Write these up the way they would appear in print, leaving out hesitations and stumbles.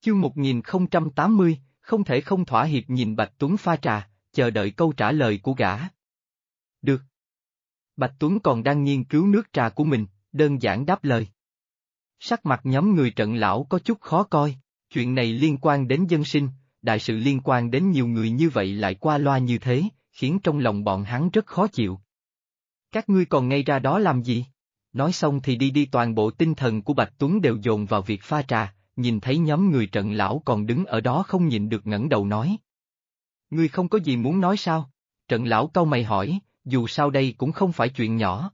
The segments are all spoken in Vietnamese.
Chương 1080, không thể không thỏa hiệp nhìn Bạch Tuấn pha trà, chờ đợi câu trả lời của gã. Được. Bạch Tuấn còn đang nghiên cứu nước trà của mình, đơn giản đáp lời. Sắc mặt nhóm người Trận lão có chút khó coi, chuyện này liên quan đến dân sinh, đại sự liên quan đến nhiều người như vậy lại qua loa như thế, khiến trong lòng bọn hắn rất khó chịu. Các ngươi còn ngây ra đó làm gì? Nói xong thì đi toàn bộ tinh thần của Bạch Tuấn đều dồn vào việc pha trà, nhìn thấy nhóm người Trận lão còn đứng ở đó không nhịn được ngẩng đầu nói. Ngươi không có gì muốn nói sao? Trận lão cau mày hỏi, dù sao đây cũng không phải chuyện nhỏ.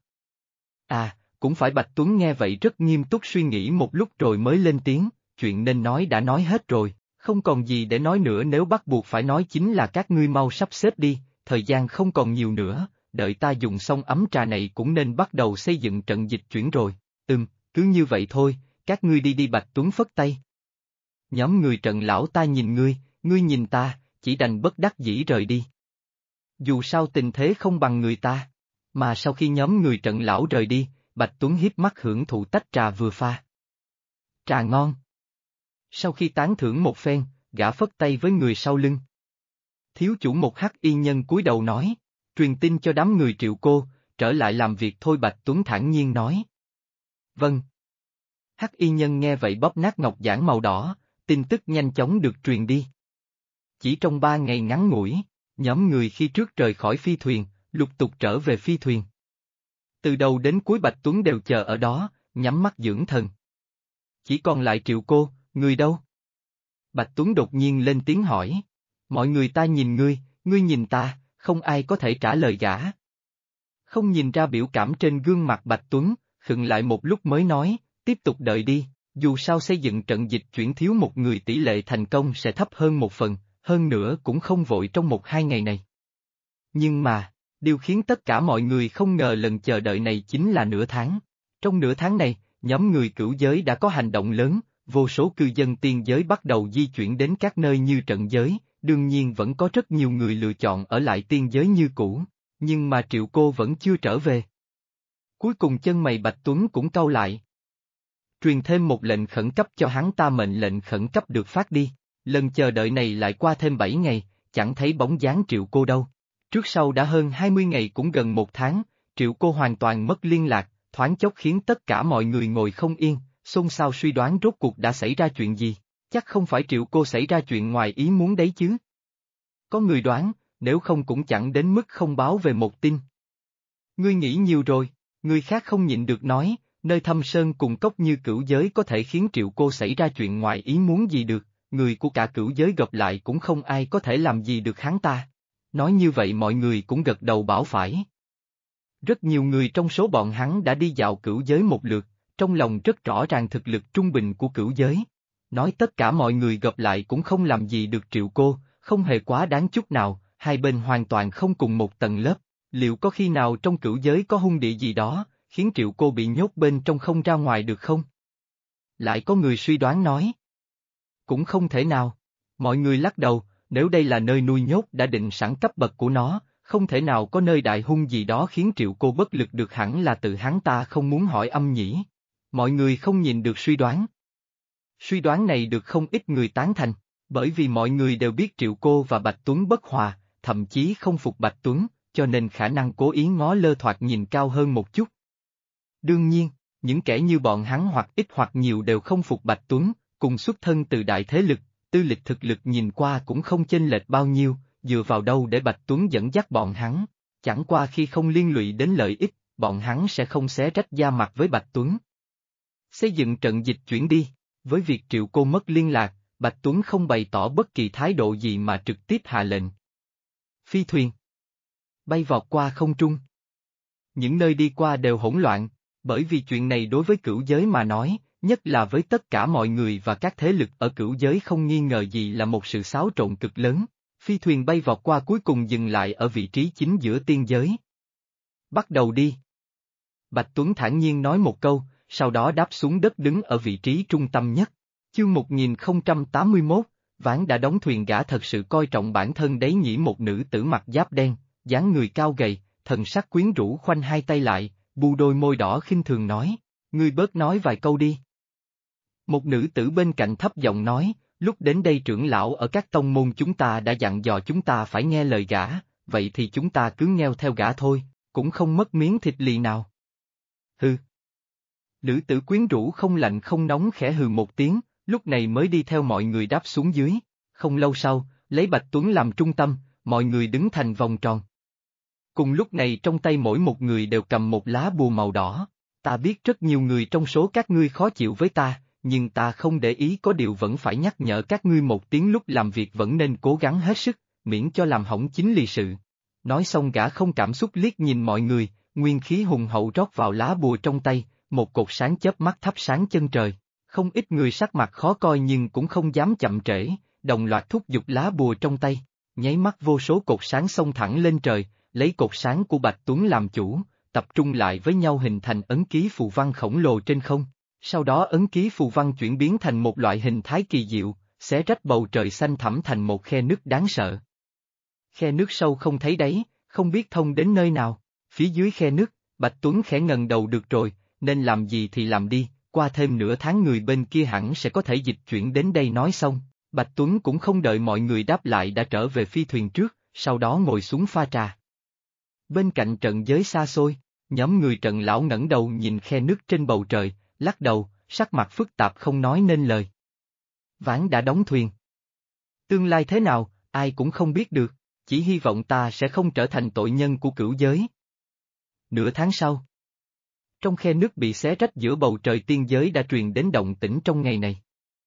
À, cũng phải. Bạch Tuấn nghe vậy rất nghiêm túc suy nghĩ một lúc rồi mới lên tiếng, chuyện nên nói đã nói hết rồi, không còn gì để nói nữa, nếu bắt buộc phải nói chính là các ngươi mau sắp xếp đi, thời gian không còn nhiều nữa, đợi ta dùng xong ấm trà này cũng nên bắt đầu xây dựng trận dịch chuyển rồi. Cứ như vậy thôi, các ngươi đi Bạch Tuấn phất tay. Nhóm người Trận lão ta nhìn ngươi nhìn ta, chỉ đành bất đắc dĩ rời đi. Dù sao tình thế không bằng người ta, mà sau khi nhóm người Trận lão rời đi, Bạch Tuấn hiếp mắt hưởng thụ tách trà vừa pha. Trà ngon. Sau khi tán thưởng một phen, gã phất tay với người sau lưng. Thiếu chủ một hắc y nhân cúi đầu nói, truyền tin cho đám người Triệu cô, trở lại làm việc thôi. Bạch Tuấn thản nhiên nói. Vâng. Hắc y nhân nghe vậy bóp nát ngọc giản màu đỏ, tin tức nhanh chóng được truyền đi. Chỉ trong 3 ngày ngắn ngủi, nhóm người khi trước rời khỏi phi thuyền, lục tục trở về phi thuyền. Từ đầu đến cuối Bạch Tuấn đều chờ ở đó, nhắm mắt dưỡng thần. Chỉ còn lại Triệu cô, người đâu? Bạch Tuấn đột nhiên lên tiếng hỏi. Mọi người ta nhìn ngươi nhìn ta, không ai có thể trả lời gã. Không nhìn ra biểu cảm trên gương mặt Bạch Tuấn, khựng lại một lúc mới nói, tiếp tục đợi đi, dù sao xây dựng trận dịch chuyển thiếu một người tỷ lệ thành công sẽ thấp hơn 1 phần, hơn nữa cũng không vội trong 1-2 ngày này. Nhưng mà, điều khiến tất cả mọi người không ngờ lần chờ đợi này chính là nửa tháng. Trong nửa tháng này, nhóm người Cửu giới đã có hành động lớn, vô số cư dân tiên giới bắt đầu di chuyển đến các nơi như Trận giới, đương nhiên vẫn có rất nhiều người lựa chọn ở lại tiên giới như cũ, nhưng mà Triệu cô vẫn chưa trở về. Cuối cùng chân mày Bạch Tuấn cũng cau lại. Truyền thêm một lệnh khẩn cấp cho hắn ta, mệnh lệnh khẩn cấp được phát đi, lần chờ đợi này lại qua thêm 7 ngày, chẳng thấy bóng dáng Triệu cô đâu. Trước sau đã hơn 20 ngày cũng gần 1 tháng, Triệu cô hoàn toàn mất liên lạc, thoáng chốc khiến tất cả mọi người ngồi không yên, xôn xao suy đoán rốt cuộc đã xảy ra chuyện gì, chắc không phải Triệu cô xảy ra chuyện ngoài ý muốn đấy chứ. Có người đoán, nếu không cũng chẳng đến mức không báo về một tin. Ngươi nghĩ nhiều rồi, người khác không nhịn được nói, nơi thâm sơn cùng cốc như Cửu giới có thể khiến Triệu cô xảy ra chuyện ngoài ý muốn gì được, người của cả Cửu giới gặp lại cũng không ai có thể làm gì được hắn ta. Nói như vậy mọi người cũng gật đầu bảo phải. Rất nhiều người trong số bọn hắn đã đi dạo Cửu giới một lượt, trong lòng rất rõ ràng thực lực trung bình của Cửu giới. Nói tất cả mọi người gặp lại cũng không làm gì được Triệu cô, không hề quá đáng chút nào, hai bên hoàn toàn không cùng một tầng lớp. Liệu có khi nào trong Cửu giới có hung địa gì đó, khiến Triệu cô bị nhốt bên trong không ra ngoài được không? Lại có người suy đoán nói. Cũng không thể nào. Mọi người lắc đầu, nếu đây là nơi nuôi nhốt đã định sẵn cấp bậc của nó, không thể nào có nơi đại hung gì đó khiến Triệu cô bất lực được, hẳn là tự hắn ta không muốn hỏi âm nhỉ. Mọi người không nhìn được suy đoán. Suy đoán này được không ít người tán thành, bởi vì mọi người đều biết Triệu cô và Bạch Tuấn bất hòa, thậm chí không phục Bạch Tuấn, cho nên khả năng cố ý ngó lơ thoạt nhìn cao hơn một chút. Đương nhiên, những kẻ như bọn hắn hoặc ít hoặc nhiều đều không phục Bạch Tuấn, cùng xuất thân từ đại thế lực, tư lịch thực lực nhìn qua cũng không chênh lệch bao nhiêu, dựa vào đâu để Bạch Tuấn dẫn dắt bọn hắn, chẳng qua khi không liên lụy đến lợi ích, bọn hắn sẽ không xé rách da mặt với Bạch Tuấn. Xây dựng trận dịch chuyển đi, với việc Triệu cô mất liên lạc, Bạch Tuấn không bày tỏ bất kỳ thái độ gì mà trực tiếp hạ lệnh. Phi thuyền bay vọt qua không trung. Những nơi đi qua đều hỗn loạn, bởi vì chuyện này đối với Cửu giới mà nói, nhất là với tất cả mọi người và các thế lực ở Cửu giới không nghi ngờ gì là một sự xáo trộn cực lớn. Phi thuyền bay vọt qua cuối cùng dừng lại ở vị trí chính giữa tiên giới. Bắt đầu đi. Bạch Tuấn thản nhiên nói một câu, sau đó đáp xuống đất đứng ở vị trí trung tâm nhất. Chương 1081, ván đã đóng thuyền. Gã thật sự coi trọng bản thân đấy nhỉ. Một nữ tử mặc giáp đen, dáng người cao gầy, thần sắc quyến rũ khoanh hai tay lại, bu đôi môi đỏ khinh thường nói, ngươi bớt nói vài câu đi. Một nữ tử bên cạnh thấp giọng nói, lúc đến đây trưởng lão ở các tông môn chúng ta đã dặn dò chúng ta phải nghe lời gã, vậy thì chúng ta cứ ngheo theo gã thôi, cũng không mất miếng thịt lì nào. Hừ. Nữ tử quyến rũ không lạnh không nóng khẽ hừ một tiếng, lúc này mới đi theo mọi người đáp xuống dưới. Không lâu sau, lấy Bạch Tuấn làm trung tâm, mọi người đứng thành vòng tròn. Cùng lúc này trong tay mỗi một người đều cầm một lá bùa màu đỏ. Ta biết rất nhiều người trong số các ngươi khó chịu với ta, nhưng ta không để ý, có điều vẫn phải nhắc nhở các ngươi một tiếng, lúc làm việc vẫn nên cố gắng hết sức, miễn cho làm hỏng chính lì sự. Nói xong gã không cảm xúc liếc nhìn mọi người, nguyên khí hùng hậu rót vào lá bùa trong tay, một cột sáng chớp mắt thắp sáng chân trời. Không ít người sắc mặt khó coi nhưng cũng không dám chậm trễ, đồng loạt thúc giục lá bùa trong tay, nháy mắt vô số cột sáng xông thẳng lên trời, lấy cột sáng của Bạch Tuấn làm chủ, tập trung lại với nhau hình thành ấn ký phù văn khổng lồ trên không. Sau đó ấn ký phù văn chuyển biến thành một loại hình thái kỳ diệu, xé rách bầu trời xanh thẳm thành một khe nước đáng sợ. Khe nước sâu không thấy đáy, không biết thông đến nơi nào. Phía dưới khe nước, Bạch Tuấn khẽ ngẩng đầu, được rồi, nên làm gì thì làm đi, qua thêm nửa tháng người bên kia hẳn sẽ có thể dịch chuyển đến đây. Nói xong, Bạch Tuấn cũng không đợi mọi người đáp lại đã trở về phi thuyền trước, sau đó ngồi xuống pha trà. Bên cạnh trận giới xa xôi, nhóm người Trận lão ngẩng đầu nhìn khe nước trên bầu trời, lắc đầu, sắc mặt phức tạp không nói nên lời. Ván đã đóng thuyền. Tương lai thế nào, ai cũng không biết được, chỉ hy vọng ta sẽ không trở thành tội nhân của cửu giới. Nửa tháng sau, trong khe nước bị xé rách giữa bầu trời tiên giới đã truyền đến động tĩnh trong ngày này.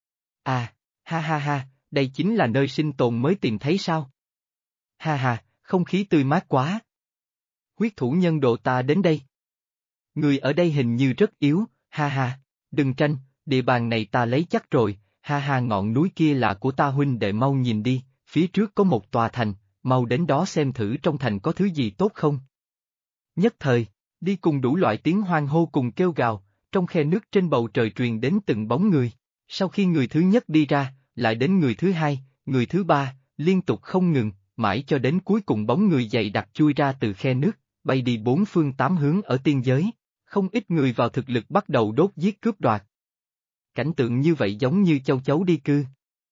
À, ha ha ha, đây chính là nơi sinh tồn mới tìm thấy sao? Ha ha, không khí tươi mát quá. Huyết thủ nhân độ ta đến đây. Người ở đây hình như rất yếu, ha ha, đừng tranh, địa bàn này ta lấy chắc rồi, ha ha, ngọn núi kia là của ta huynh đệ, mau nhìn đi, phía trước có một tòa thành, mau đến đó xem thử trong thành có thứ gì tốt không. Nhất thời, đi cùng đủ loại tiếng hoan hô cùng kêu gào, trong khe nước trên bầu trời truyền đến từng bóng người. Sau khi người thứ nhất đi ra, lại đến người thứ hai, người thứ ba, liên tục không ngừng, mãi cho đến cuối cùng bóng người dày đặc chui ra từ khe nước, bay đi bốn phương tám hướng ở tiên giới. Không ít người vào thực lực bắt đầu đốt giết cướp đoạt. Cảnh tượng như vậy giống như châu chấu đi cư.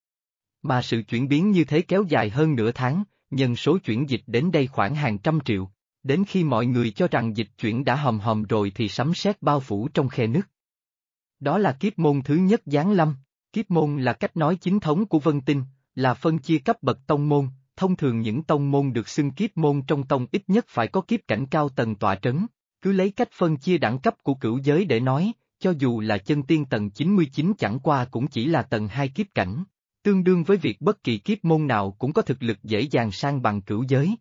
Mà sự chuyển biến như thế kéo dài hơn nửa tháng, nhân số chuyển dịch đến đây khoảng hàng trăm triệu. Đến khi mọi người cho rằng dịch chuyển đã hòm hòm rồi thì sấm sét bao phủ trong khe nước. Đó là kiếp môn thứ nhất giáng lâm. Kiếp môn là cách nói chính thống của Vân Tinh, là phân chia cấp bậc tông môn. Thông thường những tông môn được xưng kiếp môn trong tông ít nhất phải có kiếp cảnh cao tầng tọa trấn. Cứ lấy cách phân chia đẳng cấp của cửu giới để nói, cho dù là chân tiên tầng 99 chẳng qua cũng chỉ là tầng 2 kiếp cảnh, tương đương với việc bất kỳ kiếp môn nào cũng có thực lực dễ dàng sang bằng cửu giới.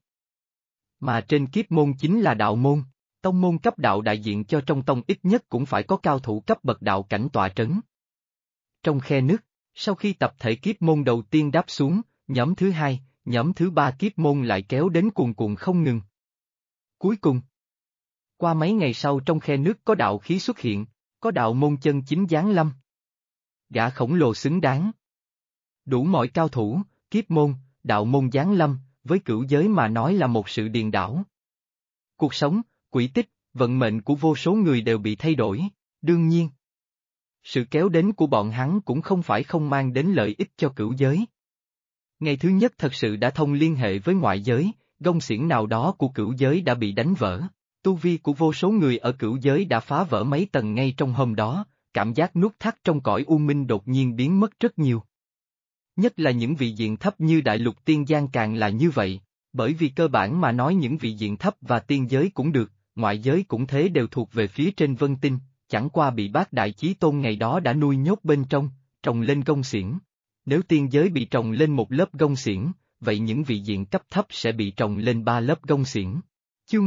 Mà trên kiếp môn chính là đạo môn, tông môn cấp đạo đại diện cho trong tông ít nhất cũng phải có cao thủ cấp bậc đạo cảnh tọa trấn. Trong khe nước, sau khi tập thể kiếp môn đầu tiên đáp xuống, nhóm thứ hai, nhóm thứ ba kiếp môn lại kéo đến cuồn cuộn không ngừng. Cuối cùng, qua mấy ngày sau trong khe nước có đạo khí xuất hiện, có đạo môn chân chính giáng lâm. Gã khổng lồ xứng đáng. Đủ mọi cao thủ, kiếp môn, đạo môn giáng lâm, với cửu giới mà nói là một sự điền đảo. Cuộc sống, quỹ tích, vận mệnh của vô số người đều bị thay đổi, đương nhiên. Sự kéo đến của bọn hắn cũng không phải không mang đến lợi ích cho cửu giới. Ngày thứ nhất thật sự đã thông liên hệ với ngoại giới, gông xiển nào đó của cửu giới đã bị đánh vỡ. Tu vi của vô số người ở cửu giới đã phá vỡ mấy tầng ngay trong hôm đó, cảm giác nuốt thắt trong cõi u minh đột nhiên biến mất rất nhiều. Nhất là những vị diện thấp như đại lục tiên gian càng là như vậy, bởi vì cơ bản mà nói những vị diện thấp và tiên giới cũng được, ngoại giới cũng thế đều thuộc về phía trên Vân Tinh, chẳng qua bị Bát Đại Chí Tôn ngày đó đã nuôi nhốt bên trong, trồng lên gông xiển. Nếu tiên giới bị trồng lên một lớp gông xiển, vậy những vị diện cấp thấp sẽ bị trồng lên 3 lớp gông xiển. Chương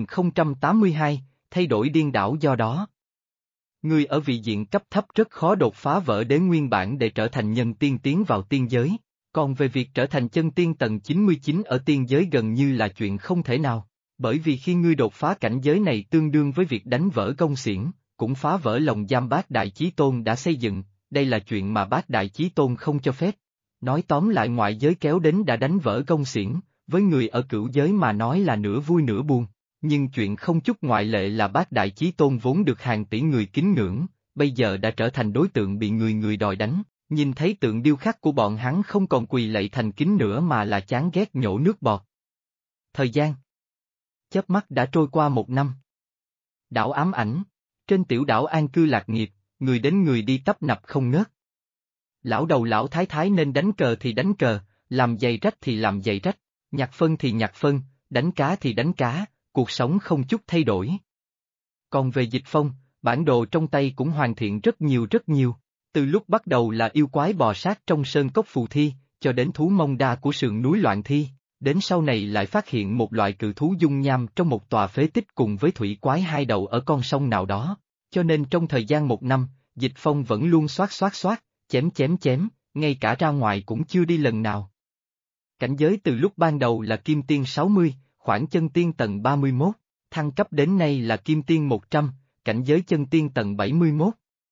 1082, thay đổi điên đảo do đó. Người ở vị diện cấp thấp rất khó đột phá vỡ đế nguyên bản để trở thành nhân tiên tiến vào tiên giới, còn về việc trở thành chân tiên tầng 99 ở tiên giới gần như là chuyện không thể nào, bởi vì khi ngươi đột phá cảnh giới này tương đương với việc đánh vỡ gông xiển, cũng phá vỡ lồng giam Bát Đại Chí Tôn đã xây dựng, đây là chuyện mà Bát Đại Chí Tôn không cho phép. Nói tóm lại ngoại giới kéo đến đã đánh vỡ gông xiển, với người ở cửu giới mà nói là nửa vui nửa buồn. Nhưng chuyện không chút ngoại lệ là Bát Đại Chí Tôn vốn được hàng tỷ người kính ngưỡng, bây giờ đã trở thành đối tượng bị người người đòi đánh, Nhìn thấy tượng điêu khắc của bọn hắn không còn quỳ lạy thành kính nữa mà là chán ghét nhổ nước bọt. Thời gian chớp mắt đã trôi qua 1 năm. Đảo ám ảnh. Trên tiểu đảo an cư lạc nghiệp, người đến người đi tấp nập không ngớt. Lão đầu lão thái thái nên đánh cờ thì đánh cờ, làm giày rách thì làm giày rách, nhặt phân thì nhặt phân, đánh cá thì đánh cá, cuộc sống không chút thay đổi. Còn về Dịch Phong, bản đồ trong tay cũng hoàn thiện rất nhiều. Từ lúc bắt đầu là yêu quái bò sát trong sơn cốc phù thi, cho đến thú mông đa của sườn núi loạn thi, đến sau này lại phát hiện một loại cự thú dung nham trong một tòa phế tích cùng với thủy quái hai đầu ở con sông nào đó, cho nên trong thời gian 1 năm, Dịch Phong vẫn luôn xoát, chém, ngay cả ra ngoài cũng chưa đi lần nào. Cảnh giới từ lúc ban đầu là Kim Tiên 60, khoảng chân tiên tầng 31, thăng cấp đến nay là Kim Tiên 100, cảnh giới chân tiên tầng 71.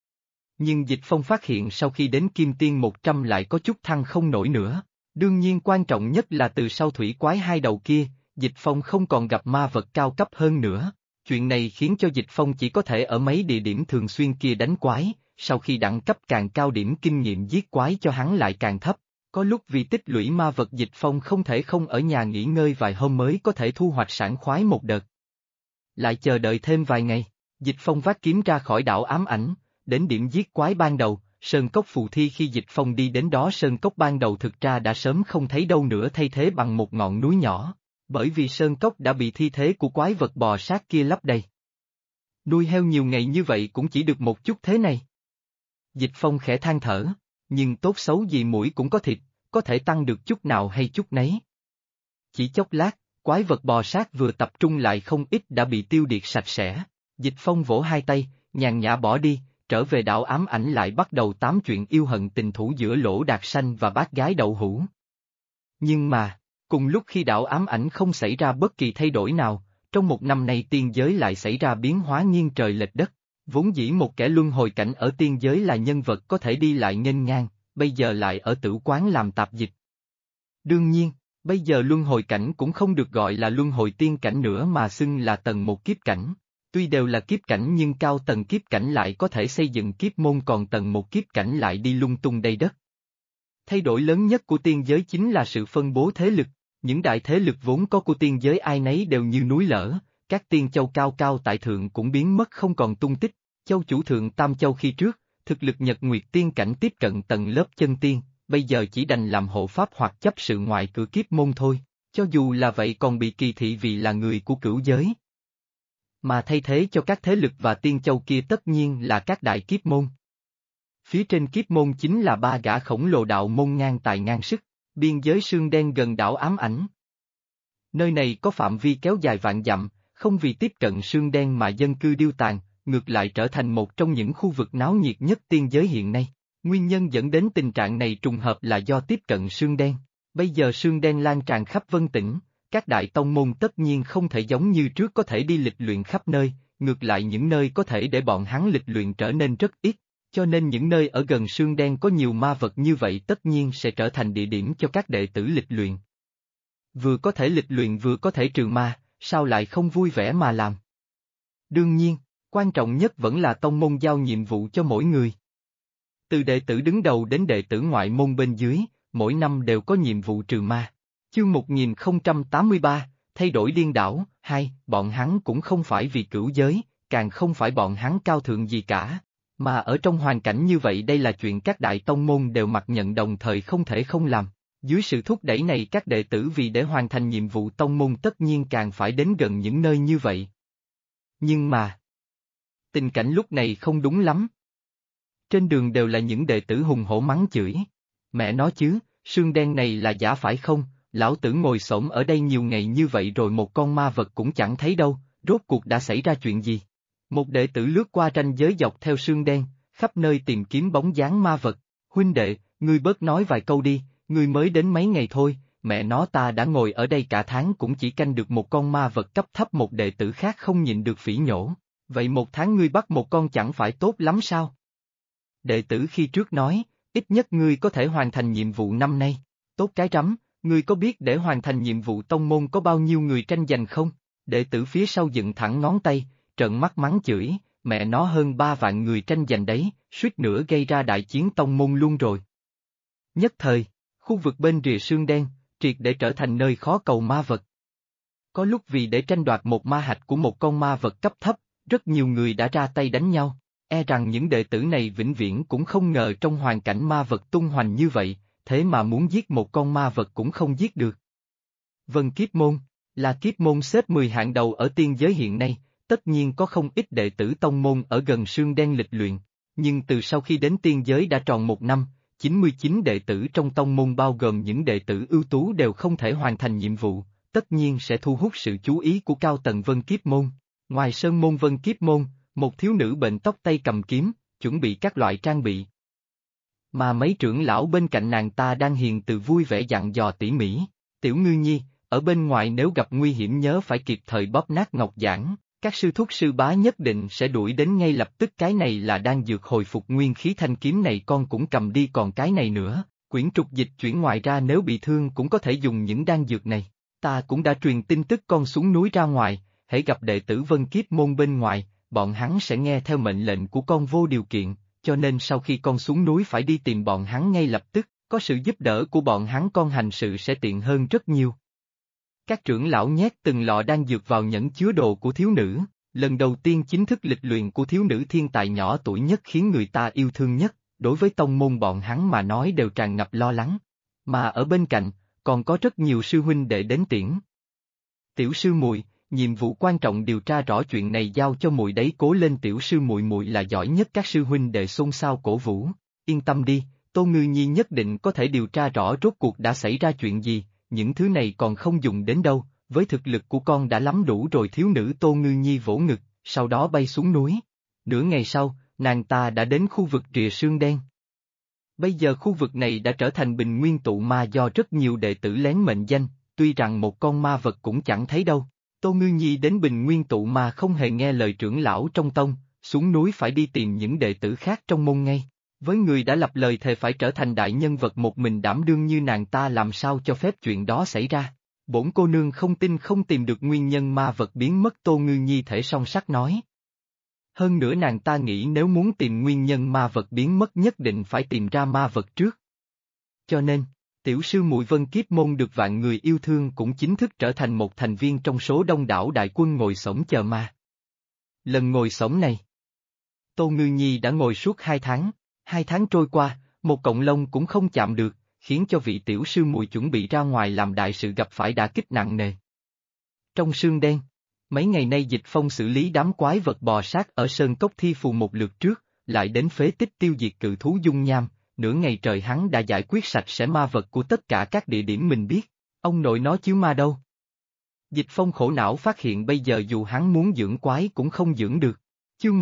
Nhưng Dịch Phong phát hiện sau khi đến Kim Tiên 100 lại có chút thăng không nổi nữa. Đương nhiên quan trọng nhất là từ sau thủy quái hai đầu kia, Dịch Phong không còn gặp ma vật cao cấp hơn nữa. Chuyện này khiến cho Dịch Phong chỉ có thể ở mấy địa điểm thường xuyên kia đánh quái, sau khi đẳng cấp càng cao điểm kinh nghiệm giết quái cho hắn lại càng thấp. Có lúc vì tích lũy ma vật Dịch Phong không thể không ở nhà nghỉ ngơi vài hôm mới có thể thu hoạch sảng khoái một đợt. Lại chờ đợi thêm vài ngày, Dịch Phong vác kiếm ra khỏi đảo ám ảnh, đến điểm giết quái ban đầu. Sơn cốc phù thi khi Dịch Phong đi đến đó sơn cốc ban đầu thực ra đã sớm không thấy đâu nữa thay thế bằng một ngọn núi nhỏ, bởi vì sơn cốc đã bị thi thế của quái vật bò sát kia lấp đầy. Nuôi heo nhiều ngày như vậy cũng chỉ được một chút thế này. Dịch Phong khẽ than thở, nhưng tốt xấu gì mũi cũng có thịt, có thể tăng được chút nào hay chút nấy. Chỉ chốc lát, quái vật bò sát vừa tập trung lại không ít đã bị tiêu diệt sạch sẽ. Dịch Phong vỗ hai tay, nhàn nhã bỏ đi. Trở về đảo ám ảnh lại bắt đầu tám chuyện yêu hận tình thù giữa Lỗ Đạt Sanh và bác gái đậu hũ. Nhưng mà, cùng lúc khi đảo ám ảnh không xảy ra bất kỳ thay đổi nào, trong 1 năm này tiên giới lại xảy ra biến hóa nghiêng trời lệch đất. Vốn dĩ một kẻ luân hồi cảnh ở tiên giới là nhân vật có thể đi lại nghênh ngang, bây giờ lại ở tử quán làm tạp dịch. Đương nhiên, bây giờ luân hồi cảnh cũng không được gọi là luân hồi tiên cảnh nữa mà xưng là tầng một kiếp cảnh. Tuy đều là kiếp cảnh nhưng cao tầng kiếp cảnh lại có thể xây dựng kiếp môn còn tầng một kiếp cảnh lại đi lung tung đầy đất. Thay đổi lớn nhất của tiên giới chính là sự phân bố thế lực, những đại thế lực vốn có của tiên giới ai nấy đều như núi lở, các tiên châu cao cao tại thượng cũng biến mất không còn tung tích, châu chủ thượng tam châu khi trước, thực lực nhật nguyệt tiên cảnh tiếp cận tầng lớp chân tiên, bây giờ chỉ đành làm hộ pháp hoặc chấp sự ngoại cửa kiếp môn thôi, cho dù là vậy còn bị kỳ thị vì là người của cửu giới. Mà thay thế cho các thế lực và tiên châu kia tất nhiên là các đại kiếp môn. Phía trên kiếp môn chính là 3 gã khổng lồ đạo môn ngang tài ngang sức, biên giới xương đen gần đảo ám ảnh. Nơi này có phạm vi kéo dài vạn dặm, không vì tiếp cận xương đen mà dân cư điêu tàn, ngược lại trở thành một trong những khu vực náo nhiệt nhất tiên giới hiện nay. Nguyên nhân dẫn đến tình trạng này trùng hợp là do tiếp cận xương đen. Bây giờ xương đen lan tràn khắp Vân Tỉnh. Các đại tông môn tất nhiên không thể giống như trước có thể đi lịch luyện khắp nơi, ngược lại những nơi có thể để bọn hắn lịch luyện trở nên rất ít, cho nên những nơi ở gần xương đen có nhiều ma vật như vậy tất nhiên sẽ trở thành địa điểm cho các đệ tử lịch luyện. Vừa có thể lịch luyện vừa có thể trừ ma, sao lại không vui vẻ mà làm? Đương nhiên, quan trọng nhất vẫn là tông môn giao nhiệm vụ cho mỗi người. Từ đệ tử đứng đầu đến đệ tử ngoại môn bên dưới, mỗi năm đều có nhiệm vụ trừ ma. Chương 1083, thay đổi điên đảo, 2, bọn hắn cũng không phải vì cửu giới, càng không phải bọn hắn cao thượng gì cả, mà ở trong hoàn cảnh như vậy đây là chuyện các đại tông môn đều mặc nhận đồng thời không thể không làm. Dưới sự thúc đẩy này các đệ tử vì để hoàn thành nhiệm vụ tông môn tất nhiên càng phải đến gần những nơi như vậy. Nhưng mà, tình cảnh lúc này không đúng lắm. Trên đường đều là những đệ tử hùng hổ mắng chửi. Mẹ nó chứ, xương đen này là giả phải không? Lão tử ngồi xổm ở đây nhiều ngày như vậy rồi một con ma vật cũng chẳng thấy đâu, rốt cuộc đã xảy ra chuyện gì? Một đệ tử lướt qua ranh giới dọc theo xương đen, khắp nơi tìm kiếm bóng dáng ma vật. Huynh đệ, ngươi bớt nói vài câu đi, ngươi mới đến mấy ngày thôi, mẹ nó ta đã ngồi ở đây cả tháng cũng chỉ canh được một con ma vật cấp thấp. Một đệ tử khác không nhịn được phỉ nhổ. Vậy 1 tháng ngươi bắt một con chẳng phải tốt lắm sao? Đệ tử khi trước nói, ít nhất ngươi có thể hoàn thành nhiệm vụ năm nay. Tốt cái rắm. Ngươi có biết để hoàn thành nhiệm vụ tông môn có bao nhiêu người tranh giành không? Đệ tử phía sau dựng thẳng ngón tay, trợn mắt mắng chửi, mẹ nó hơn 3 vạn người tranh giành đấy, suýt nữa gây ra đại chiến tông môn luôn rồi. Nhất thời, khu vực bên rìa Sương Đen, triệt để trở thành nơi khó cầu ma vật. Có lúc vì để tranh đoạt một ma hạch của một con ma vật cấp thấp, rất nhiều người đã ra tay đánh nhau, e rằng những đệ tử này vĩnh viễn cũng không ngờ trong hoàn cảnh ma vật tung hoành như vậy, thế mà muốn giết một con ma vật cũng không giết được. Vân Kiếp Môn, là kiếp môn xếp 10 hạng đầu ở tiên giới hiện nay, tất nhiên có không ít đệ tử tông môn ở gần Sương Đen lịch luyện, nhưng từ sau khi đến tiên giới đã tròn một năm, 99 đệ tử trong tông môn bao gồm những đệ tử ưu tú đều không thể hoàn thành nhiệm vụ, tất nhiên sẽ thu hút sự chú ý của cao tầng Vân Kiếp Môn. Ngoài sơn môn Vân Kiếp Môn, một thiếu nữ bệnh tóc tay cầm kiếm, chuẩn bị các loại trang bị. Mà mấy trưởng lão bên cạnh nàng ta đang hiền từ vui vẻ dặn dò tỉ mỉ, Tiểu Ngư Nhi, ở bên ngoài nếu gặp nguy hiểm nhớ phải kịp thời bóp nát ngọc giản, các sư thúc sư bá nhất định sẽ đuổi đến ngay lập tức. Cái này là đan dược hồi phục nguyên khí, thanh kiếm này con cũng cầm đi, còn cái này nữa, quyển trục dịch chuyển, ngoài ra nếu bị thương cũng có thể dùng những đan dược này. Ta cũng đã truyền tin tức con xuống núi ra ngoài, hễ gặp đệ tử Vân Kiếp Môn bên ngoài, bọn hắn sẽ nghe theo mệnh lệnh của con vô điều kiện, cho nên sau khi con xuống núi phải đi tìm bọn hắn ngay lập tức, có sự giúp đỡ của bọn hắn con hành sự sẽ tiện hơn rất nhiều. Các trưởng lão nhét từng lọ đan dược vào nhẫn chứa đồ của thiếu nữ, lần đầu tiên chính thức lịch luyện của thiếu nữ thiên tài nhỏ tuổi nhất khiến người ta yêu thương nhất, đối với tông môn bọn hắn mà nói đều tràn ngập lo lắng. Mà ở bên cạnh, còn có rất nhiều sư huynh đệ đến tiễn. Tiểu sư muội, nhiệm vụ quan trọng điều tra rõ chuyện này giao cho muội đấy, cố lên tiểu sư muội, muội là giỏi nhất. Các sư huynh đệ xôn xao cổ vũ, yên tâm đi, Tô Ngư Nhi nhất định có thể điều tra rõ rốt cuộc đã xảy ra chuyện gì, những thứ này còn không dùng đến đâu, với thực lực của con đã lắm đủ rồi. Thiếu nữ Tô Ngư Nhi vỗ ngực, sau đó bay xuống núi. Nửa ngày sau, nàng ta đã đến khu vực rìa Sương Đen. Bây giờ khu vực này đã trở thành bình nguyên tụ ma do rất nhiều đệ tử lén mệnh danh, tuy rằng một con ma vật cũng chẳng thấy đâu. Tô Ngư Nhi đến bình nguyên tụ ma không hề nghe lời trưởng lão trong tông, xuống núi phải đi tìm những đệ tử khác trong môn ngay. Với người đã lập lời thề phải trở thành đại nhân vật một mình đảm đương như nàng ta, làm sao cho phép chuyện đó xảy ra. Bổn cô nương không tin không tìm được nguyên nhân ma vật biến mất, Tô Ngư Nhi thể song sắc nói. Hơn nữa nàng ta nghĩ nếu muốn tìm nguyên nhân ma vật biến mất nhất định phải tìm ra ma vật trước. Cho nên, tiểu sư muội Vân Kiếp Môn được vạn người yêu thương cũng chính thức trở thành một thành viên trong số đông đảo đại quân ngồi xổm chờ ma. Lần ngồi xổm này, Tô Ngư Nhi đã ngồi suốt 2 tháng, 2 tháng trôi qua, một cọng lông cũng không chạm được, khiến cho vị tiểu sư muội chuẩn bị ra ngoài làm đại sự gặp phải đả kích nặng nề. Trong Sương Đen, mấy ngày nay Dịch Phong xử lý đám quái vật bò sát ở Sơn Cốc Thi Phù một lượt trước, lại đến phế tích tiêu diệt cự thú dung nham, nửa ngày trời hắn đã giải quyết sạch sẽ ma vật của tất cả các địa điểm mình biết. Ông nội nó chiếu ma đâu? Dịch Phong khổ não phát hiện bây giờ dù hắn muốn dưỡng quái cũng không dưỡng được. Chương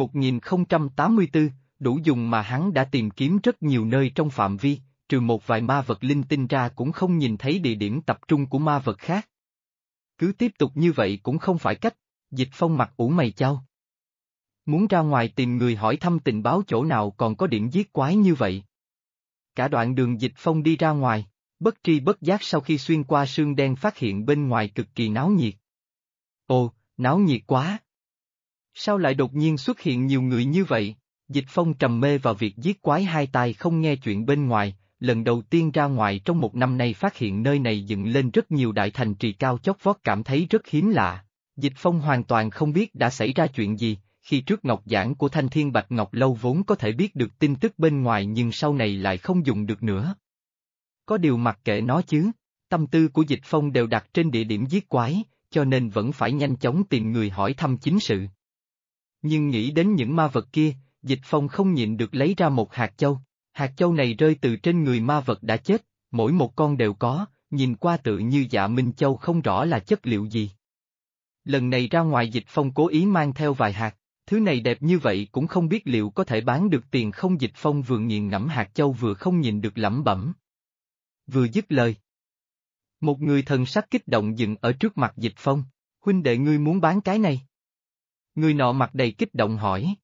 1084, đủ dùng mà hắn đã tìm kiếm rất nhiều nơi trong phạm vi, trừ một vài ma vật linh tinh ra cũng không nhìn thấy địa điểm tập trung của ma vật khác. Cứ tiếp tục như vậy cũng không phải cách, Dịch Phong mặt ủ mày chau. Muốn ra ngoài tìm người hỏi thăm tình báo chỗ nào còn có điểm giết quái như vậy. Cả đoạn đường Dịch Phong đi ra ngoài, bất tri bất giác sau khi xuyên qua Sương Đen phát hiện bên ngoài cực kỳ náo nhiệt. Ồ, náo nhiệt quá! Sao lại đột nhiên xuất hiện nhiều người như vậy? Dịch Phong trầm mê vào việc giết quái, hai tai không nghe chuyện bên ngoài, lần đầu tiên ra ngoài trong một năm nay phát hiện nơi này dựng lên rất nhiều đại thành trì cao chót vót, cảm thấy rất hiếm lạ. Dịch Phong hoàn toàn không biết đã xảy ra chuyện gì, khi trước ngọc giản của Thanh Thiên Bạch Ngọc Lâu vốn có thể biết được tin tức bên ngoài nhưng sau này lại không dùng được nữa. Có điều mặc kệ nó chứ, tâm tư của Dịch Phong đều đặt trên địa điểm giết quái, cho nên vẫn phải nhanh chóng tìm người hỏi thăm chính sự. Nhưng nghĩ đến những ma vật kia, Dịch Phong không nhịn được lấy ra một hạt châu. Hạt châu này rơi từ trên người ma vật đã chết, mỗi một con đều có, nhìn qua tự như Dạ Minh Châu, không rõ là chất liệu gì. Lần này ra ngoài Dịch Phong cố ý mang theo vài hạt, thứ này đẹp như vậy cũng không biết liệu có thể bán được tiền không. Dịch Phong vừa nghiền ngẫm hạt châu vừa không nhìn được lẩm bẩm. Vừa dứt lời, một người thần sắc kích động dừng ở trước mặt Dịch Phong, huynh đệ ngươi muốn bán cái này? Người nọ mặt đầy kích động hỏi.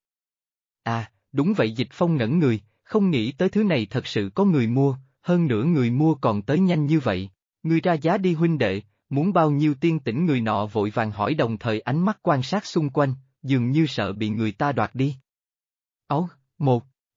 À, đúng vậy. Dịch Phong ngẩn người, không nghĩ tới thứ này thật sự có người mua, hơn nữa người mua còn tới nhanh như vậy. Ngươi ra giá đi huynh đệ, muốn bao nhiêu tiên tĩnh? Người nọ vội vàng hỏi, đồng thời ánh mắt quan sát xung quanh, dường như sợ bị người ta đoạt đi. Ấu,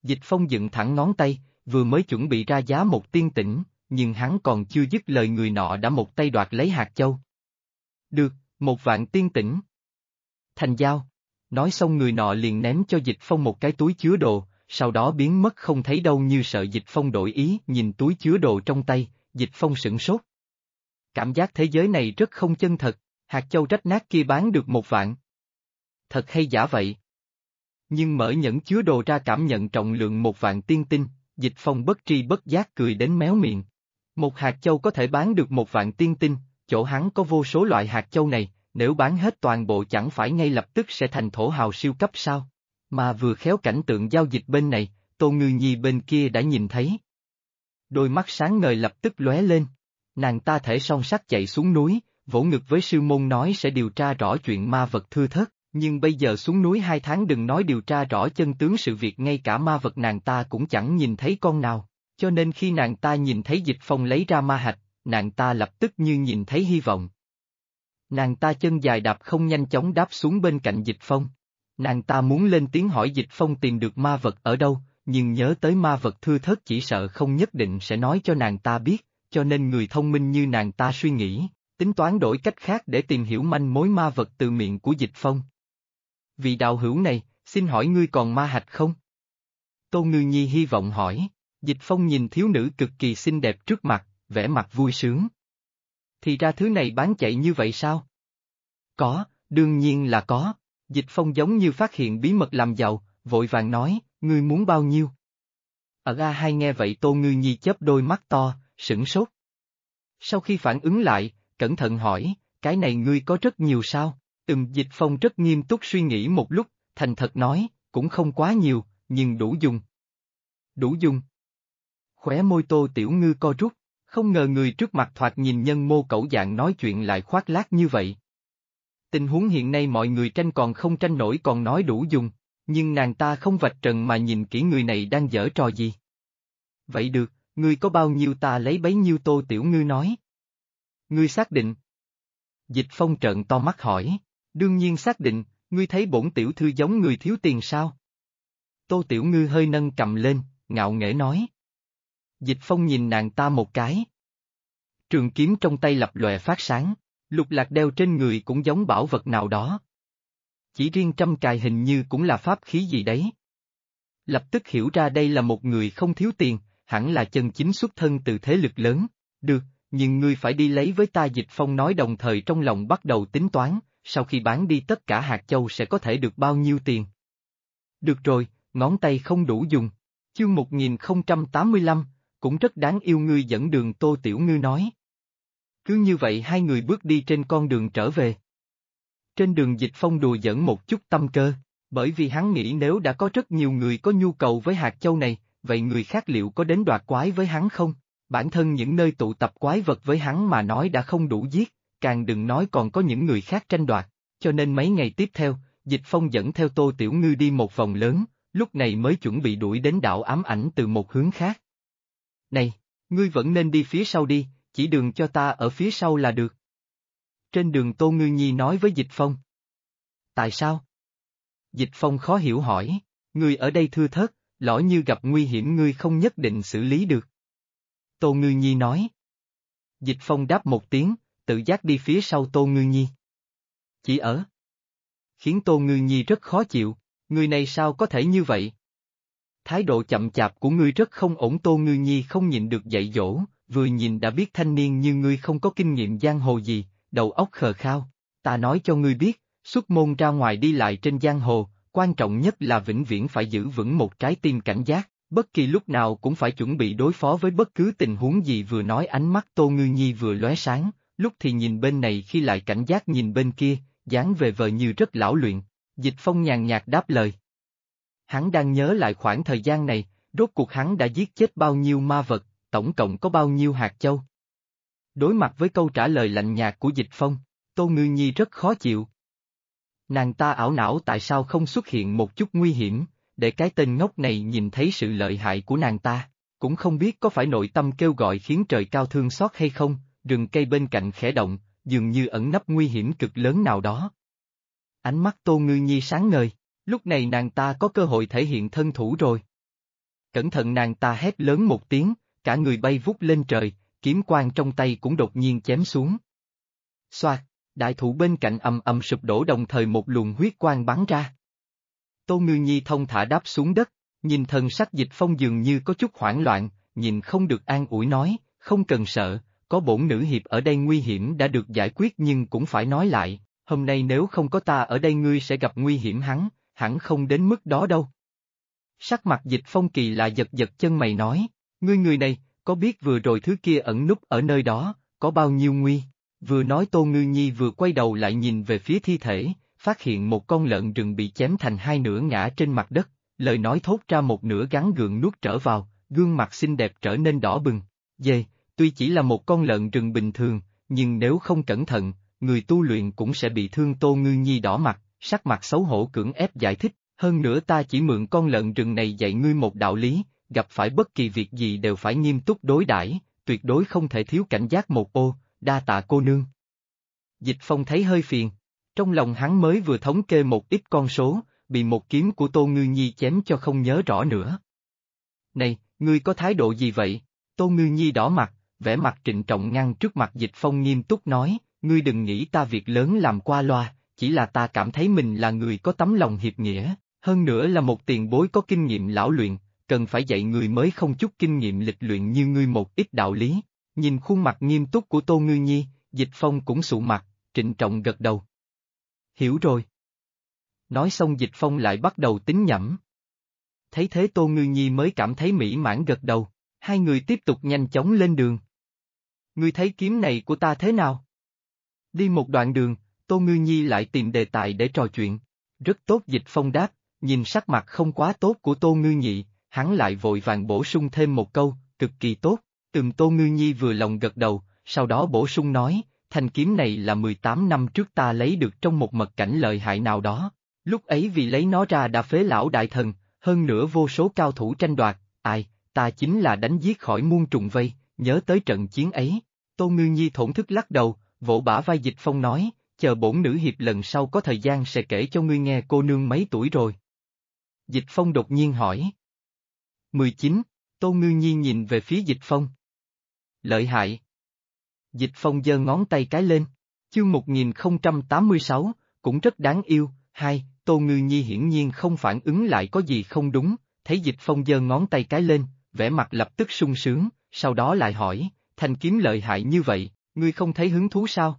Dịch Phong dựng thẳng ngón tay, vừa mới chuẩn bị ra giá một tiên tĩnh, nhưng hắn còn chưa dứt lời người nọ đã một tay đoạt lấy hạt châu. Được, 1 vạn tiên tĩnh. Thành giao. Nói xong người nọ liền ném cho Dịch Phong một cái túi chứa đồ, sau đó biến mất không thấy đâu như sợ Dịch Phong đổi ý. Nhìn túi chứa đồ trong tay, Dịch Phong sửng sốt. Cảm giác thế giới này rất không chân thật, hạt châu rách nát kia bán được 1 vạn. Thật hay giả vậy? Nhưng mở nhẫn chứa đồ ra cảm nhận trọng lượng 1 vạn tiên tinh, Dịch Phong bất tri bất giác cười đến méo miệng. Một hạt châu có thể bán được 1 vạn tiên tinh, chỗ hắn có vô số loại hạt châu này, nếu bán hết toàn bộ chẳng phải ngay lập tức sẽ thành thổ hào siêu cấp sao? Mà vừa khéo cảnh tượng giao dịch bên này, Tô Ngư Nhi bên kia đã nhìn thấy. Đôi mắt sáng ngời lập tức lóe lên. Nàng ta thể son sắt chạy xuống núi, vỗ ngực với sư môn nói sẽ điều tra rõ chuyện ma vật thưa thớt, nhưng bây giờ xuống núi 2 tháng đừng nói điều tra rõ chân tướng sự việc, ngay cả ma vật nàng ta cũng chẳng nhìn thấy con nào, cho nên khi nàng ta nhìn thấy Dịch Phong lấy ra ma hạch, nàng ta lập tức như nhìn thấy hy vọng. Nàng ta chân dài đạp không nhanh chóng đáp xuống bên cạnh Dịch Phong. Nàng ta muốn lên tiếng hỏi Dịch Phong tìm được ma vật ở đâu, nhưng nhớ tới ma vật thưa thớt chỉ sợ không nhất định sẽ nói cho nàng ta biết, cho nên người thông minh như nàng ta suy nghĩ, tính toán đổi cách khác để tìm hiểu manh mối ma vật từ miệng của Dịch Phong. Vị đạo hữu này, xin hỏi ngươi còn ma hạch không? Tô Ngư Nhi hy vọng hỏi. Dịch Phong nhìn thiếu nữ cực kỳ xinh đẹp trước mặt, vẻ mặt vui sướng. Thì ra thứ này bán chạy như vậy sao? Có, đương nhiên là có. Dịch Phong giống như phát hiện bí mật làm giàu, vội vàng nói, ngươi muốn bao nhiêu? Ở A2 nghe vậy Tô Ngư Nhi chớp đôi mắt to, sửng sốt. Sau khi phản ứng lại, cẩn thận hỏi, cái này ngươi có rất nhiều sao? Dịch Phong rất nghiêm túc suy nghĩ một lúc, thành thật nói, cũng không quá nhiều, nhưng đủ dùng. Đủ dùng. Khóe môi Tô Tiểu Ngư co rút, không ngờ người trước mặt thoạt nhìn nhân mô cẩu dạng nói chuyện lại khoác lác như vậy. Tình huống hiện nay mọi người tranh còn không tranh nổi còn nói đủ dùng, nhưng nàng ta không vạch trần mà nhìn kỹ người này đang giở trò gì. Vậy được, ngươi có bao nhiêu ta lấy bấy nhiêu, Tô Tiểu Ngư nói. Ngươi xác định? Dịch Phong trợn to mắt hỏi, đương nhiên xác định, ngươi thấy bổn tiểu thư giống người thiếu tiền sao? Tô Tiểu Ngư hơi nâng cầm lên, ngạo nghễ nói. Dịch Phong nhìn nàng ta một cái. Trường kiếm trong tay lập lòe phát sáng, lục lạc đeo trên người cũng giống bảo vật nào đó. Chỉ riêng trâm cài hình như cũng là pháp khí gì đấy. Lập tức hiểu ra đây là một người không thiếu tiền, hẳn là chân chính xuất thân từ thế lực lớn. Được, nhưng ngươi phải đi lấy với ta, Dịch Phong nói đồng thời trong lòng bắt đầu tính toán, sau khi bán đi tất cả hạt châu sẽ có thể được bao nhiêu tiền. Được rồi, ngón tay không đủ dùng. Chương 1085, cũng rất đáng yêu, ngươi dẫn đường, Tô Tiểu Ngư nói. Cứ như vậy hai người bước đi trên con đường trở về. Trên đường Dịch Phong đùa giỡn một chút tâm cơ, bởi vì hắn nghĩ nếu đã có rất nhiều người có nhu cầu với hạt châu này, vậy người khác liệu có đến đoạt quái với hắn không? Bản thân những nơi tụ tập quái vật với hắn mà nói đã không đủ giết, càng đừng nói còn có những người khác tranh đoạt, cho nên mấy ngày tiếp theo, Dịch Phong dẫn theo Tô Tiểu Ngư đi một vòng lớn, lúc này mới chuẩn bị đuổi đến đảo ám ảnh từ một hướng khác. Này, ngươi vẫn nên đi phía sau đi, chỉ đường cho ta ở phía sau là được. Trên đường Tô Ngư Nhi nói với Dịch Phong. Tại sao? Dịch Phong khó hiểu hỏi, ngươi ở đây thưa thớt, lỡ như gặp nguy hiểm ngươi không nhất định xử lý được. Tô Ngư Nhi nói. Dịch Phong đáp một tiếng, tự giác đi phía sau Tô Ngư Nhi. Chỉ ở. Khiến Tô Ngư Nhi rất khó chịu, người này sao có thể như vậy? Thái độ chậm chạp của ngươi rất không ổn, Tô Ngư Nhi không nhịn được dạy dỗ, vừa nhìn đã biết thanh niên như ngươi không có kinh nghiệm giang hồ gì, đầu óc khờ khao. Ta nói cho ngươi biết, xuất môn ra ngoài đi lại trên giang hồ, quan trọng nhất là vĩnh viễn phải giữ vững một trái tim cảnh giác, bất kỳ lúc nào cũng phải chuẩn bị đối phó với bất cứ tình huống gì. Vừa nói ánh mắt Tô Ngư Nhi vừa lóe sáng, lúc thì nhìn bên này khi lại cảnh giác nhìn bên kia, dáng về vờ như rất lão luyện. Dịch Phong nhàn nhạt đáp lời. Hắn đang nhớ lại khoảng thời gian này, rốt cuộc hắn đã giết chết bao nhiêu ma vật, tổng cộng có bao nhiêu hạt châu. Đối mặt với câu trả lời lạnh nhạt của Dịch Phong, Tô Ngư Nhi rất khó chịu. Nàng ta ảo não tại sao không xuất hiện một chút nguy hiểm, để cái tên ngốc này nhìn thấy sự lợi hại của nàng ta, cũng không biết có phải nội tâm kêu gọi khiến trời cao thương xót hay không, rừng cây bên cạnh khẽ động, dường như ẩn nấp nguy hiểm cực lớn nào đó. Ánh mắt Tô Ngư Nhi sáng ngời, lúc này nàng ta có cơ hội thể hiện thân thủ rồi. Cẩn thận, nàng ta hét lớn một tiếng, cả người bay vút lên trời, kiếm quang trong tay cũng đột nhiên chém xuống. Xoạt, đại thụ bên cạnh ầm ầm sụp đổ, đồng thời một luồng huyết quang bắn ra. Tô Ngư Nhi thông thả đáp xuống đất, nhìn thần sắc Dịch Phong dường như có chút hoảng loạn, nhìn không được an ủi nói, không cần sợ, có bổn nữ hiệp ở đây nguy hiểm đã được giải quyết, nhưng cũng phải nói lại, hôm nay nếu không có ta ở đây ngươi sẽ gặp nguy hiểm, hẳn không đến mức đó đâu. Sắc mặt Dịch Phong kỳ lạ, giật giật chân mày nói, ngươi người này, có biết vừa rồi thứ kia ẩn núp ở nơi đó, có bao nhiêu nguy? Vừa nói Tô Ngư Nhi vừa quay đầu lại nhìn về phía thi thể, phát hiện một con lợn rừng bị chém thành hai nửa ngã trên mặt đất, lời nói thốt ra một nửa gắn gượng nuốt trở vào, gương mặt xinh đẹp trở nên đỏ bừng. Dê, tuy chỉ là một con lợn rừng bình thường, nhưng nếu không cẩn thận, người tu luyện cũng sẽ bị thương. Tô Ngư Nhi đỏ mặt, sắc mặt xấu hổ cưỡng ép giải thích, hơn nữa ta chỉ mượn con lợn rừng này dạy ngươi một đạo lý, gặp phải bất kỳ việc gì đều phải nghiêm túc đối đãi, tuyệt đối không thể thiếu cảnh giác một ô, đa tạ cô nương. Dịch Phong thấy hơi phiền, trong lòng hắn mới vừa thống kê một ít con số, bị một kiếm của Tô Ngư Nhi chém cho không nhớ rõ nữa. Này, ngươi có thái độ gì vậy? Tô Ngư Nhi đỏ mặt, vẻ mặt trịnh trọng ngăn trước mặt Dịch Phong nghiêm túc nói, ngươi đừng nghĩ ta việc lớn làm qua loa, chỉ là ta cảm thấy mình là người có tấm lòng hiệp nghĩa, hơn nữa là một tiền bối có kinh nghiệm lão luyện, cần phải dạy người mới không chút kinh nghiệm lịch luyện như ngươi một ít đạo lý. Nhìn khuôn mặt nghiêm túc của Tô Ngư Nhi, Dịch Phong cũng sụ mặt, trịnh trọng gật đầu. Hiểu rồi. Nói xong Dịch Phong lại bắt đầu tính nhẩm. Thấy thế Tô Ngư Nhi mới cảm thấy mỹ mãn gật đầu, hai người tiếp tục nhanh chóng lên đường. Ngươi thấy kiếm này của ta thế nào? Đi một đoạn đường, Tô Ngư Nhi lại tìm đề tài để trò chuyện. Rất tốt, Dịch Phong đáp, nhìn sắc mặt không quá tốt của Tô Ngư Nhi, hắn lại vội vàng bổ sung thêm một câu, cực kỳ tốt. Tô Ngư Nhi vừa lòng gật đầu, sau đó bổ sung nói, thanh kiếm này là 18 năm trước ta lấy được trong một mật cảnh lợi hại nào đó. Lúc ấy vì lấy nó ra đã phế lão đại thần, hơn nữa vô số cao thủ tranh đoạt, ta chính là đánh giết khỏi muôn trùng vây, nhớ tới trận chiến ấy. Tô Ngư Nhi thổn thức lắc đầu, vỗ bả vai Dịch Phong nói, chờ bổn nữ hiệp lần sau có thời gian sẽ kể cho ngươi nghe. Cô nương mấy tuổi rồi? Dịch Phong đột nhiên hỏi. 19, Tô Ngư Nhi nhìn về phía Dịch Phong. Lợi hại. Dịch Phong giơ ngón tay cái lên, chương 1086, cũng rất đáng yêu. Tô Ngư Nhi hiển nhiên không phản ứng lại có gì không đúng, thấy Dịch Phong giơ ngón tay cái lên, vẻ mặt lập tức sung sướng, sau đó lại hỏi, thanh kiếm lợi hại như vậy, ngươi không thấy hứng thú sao?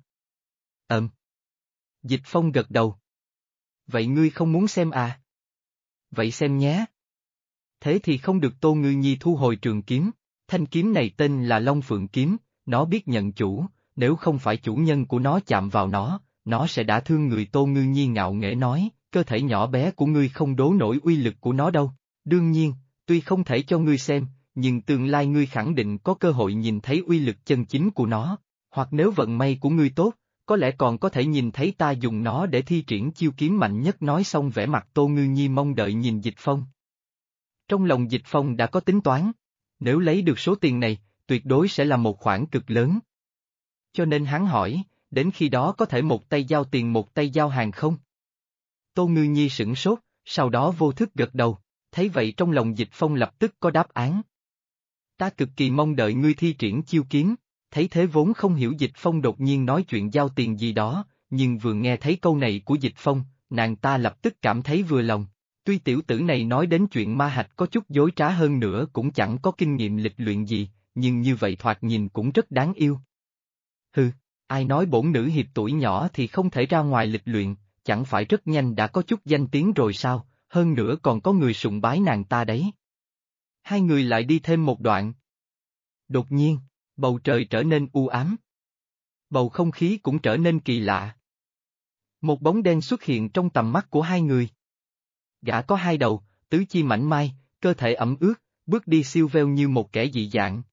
Dịch Phong gật đầu. Vậy ngươi không muốn xem à? Vậy xem nhé. Thế thì không được. Tô Ngư Nhi thu hồi trường kiếm, thanh kiếm này tên là Long Phượng kiếm, nó biết nhận chủ, nếu không phải chủ nhân của nó chạm vào nó sẽ đả thương người. Tô Ngư Nhi ngạo nghễ nói, cơ thể nhỏ bé của ngươi không đố nổi uy lực của nó đâu. Đương nhiên, tuy không thể cho ngươi xem, nhưng tương lai ngươi khẳng định có cơ hội nhìn thấy uy lực chân chính của nó, hoặc nếu vận may của ngươi tốt, có lẽ còn có thể nhìn thấy ta dùng nó để thi triển chiêu kiếm mạnh nhất. Nói xong vẻ mặt Tô Ngư Nhi mong đợi nhìn Dịch Phong. Trong lòng Dịch Phong đã có tính toán, nếu lấy được số tiền này, tuyệt đối sẽ là một khoản cực lớn. Cho nên hắn hỏi, đến khi đó có thể một tay giao tiền một tay giao hàng không? Tô Ngư Nhi sửng sốt, sau đó vô thức gật đầu, thấy vậy trong lòng Dịch Phong lập tức có đáp án. Ta cực kỳ mong đợi ngươi thi triển chiêu kiếm. Thấy thế vốn không hiểu Dịch Phong đột nhiên nói chuyện giao tiền gì đó, nhưng vừa nghe thấy câu này của Dịch Phong, nàng ta lập tức cảm thấy vừa lòng. Tuy tiểu tử này nói đến chuyện ma hạch có chút dối trá, hơn nữa cũng chẳng có kinh nghiệm lịch luyện gì, nhưng như vậy thoạt nhìn cũng rất đáng yêu. Hừ, ai nói bổn nữ hiệp tuổi nhỏ thì không thể ra ngoài lịch luyện, chẳng phải rất nhanh đã có chút danh tiếng rồi sao, hơn nữa còn có người sùng bái nàng ta đấy. Hai người lại đi thêm một đoạn. Đột nhiên, bầu trời trở nên u ám. Bầu không khí cũng trở nên kỳ lạ. Một bóng đen xuất hiện trong tầm mắt của hai người. Gã có hai đầu, tứ chi mảnh mai, cơ thể ẩm ướt, bước đi siêu vẹo như một kẻ dị dạng.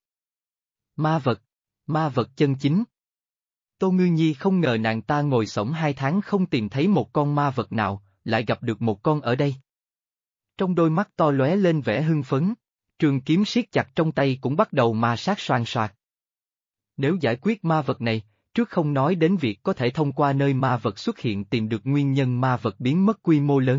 Ma vật chân chính. Tô Ngư Nhi không ngờ nàng ta ngồi xổm 2 tháng không tìm thấy một con ma vật nào, lại gặp được một con ở đây. Trong đôi mắt to lóe lên vẻ hưng phấn, trường kiếm siết chặt trong tay cũng bắt đầu ma sát xoàn xoạt. Nếu giải quyết ma vật này, trước không nói đến việc có thể thông qua nơi ma vật xuất hiện tìm được nguyên nhân ma vật biến mất quy mô lớn,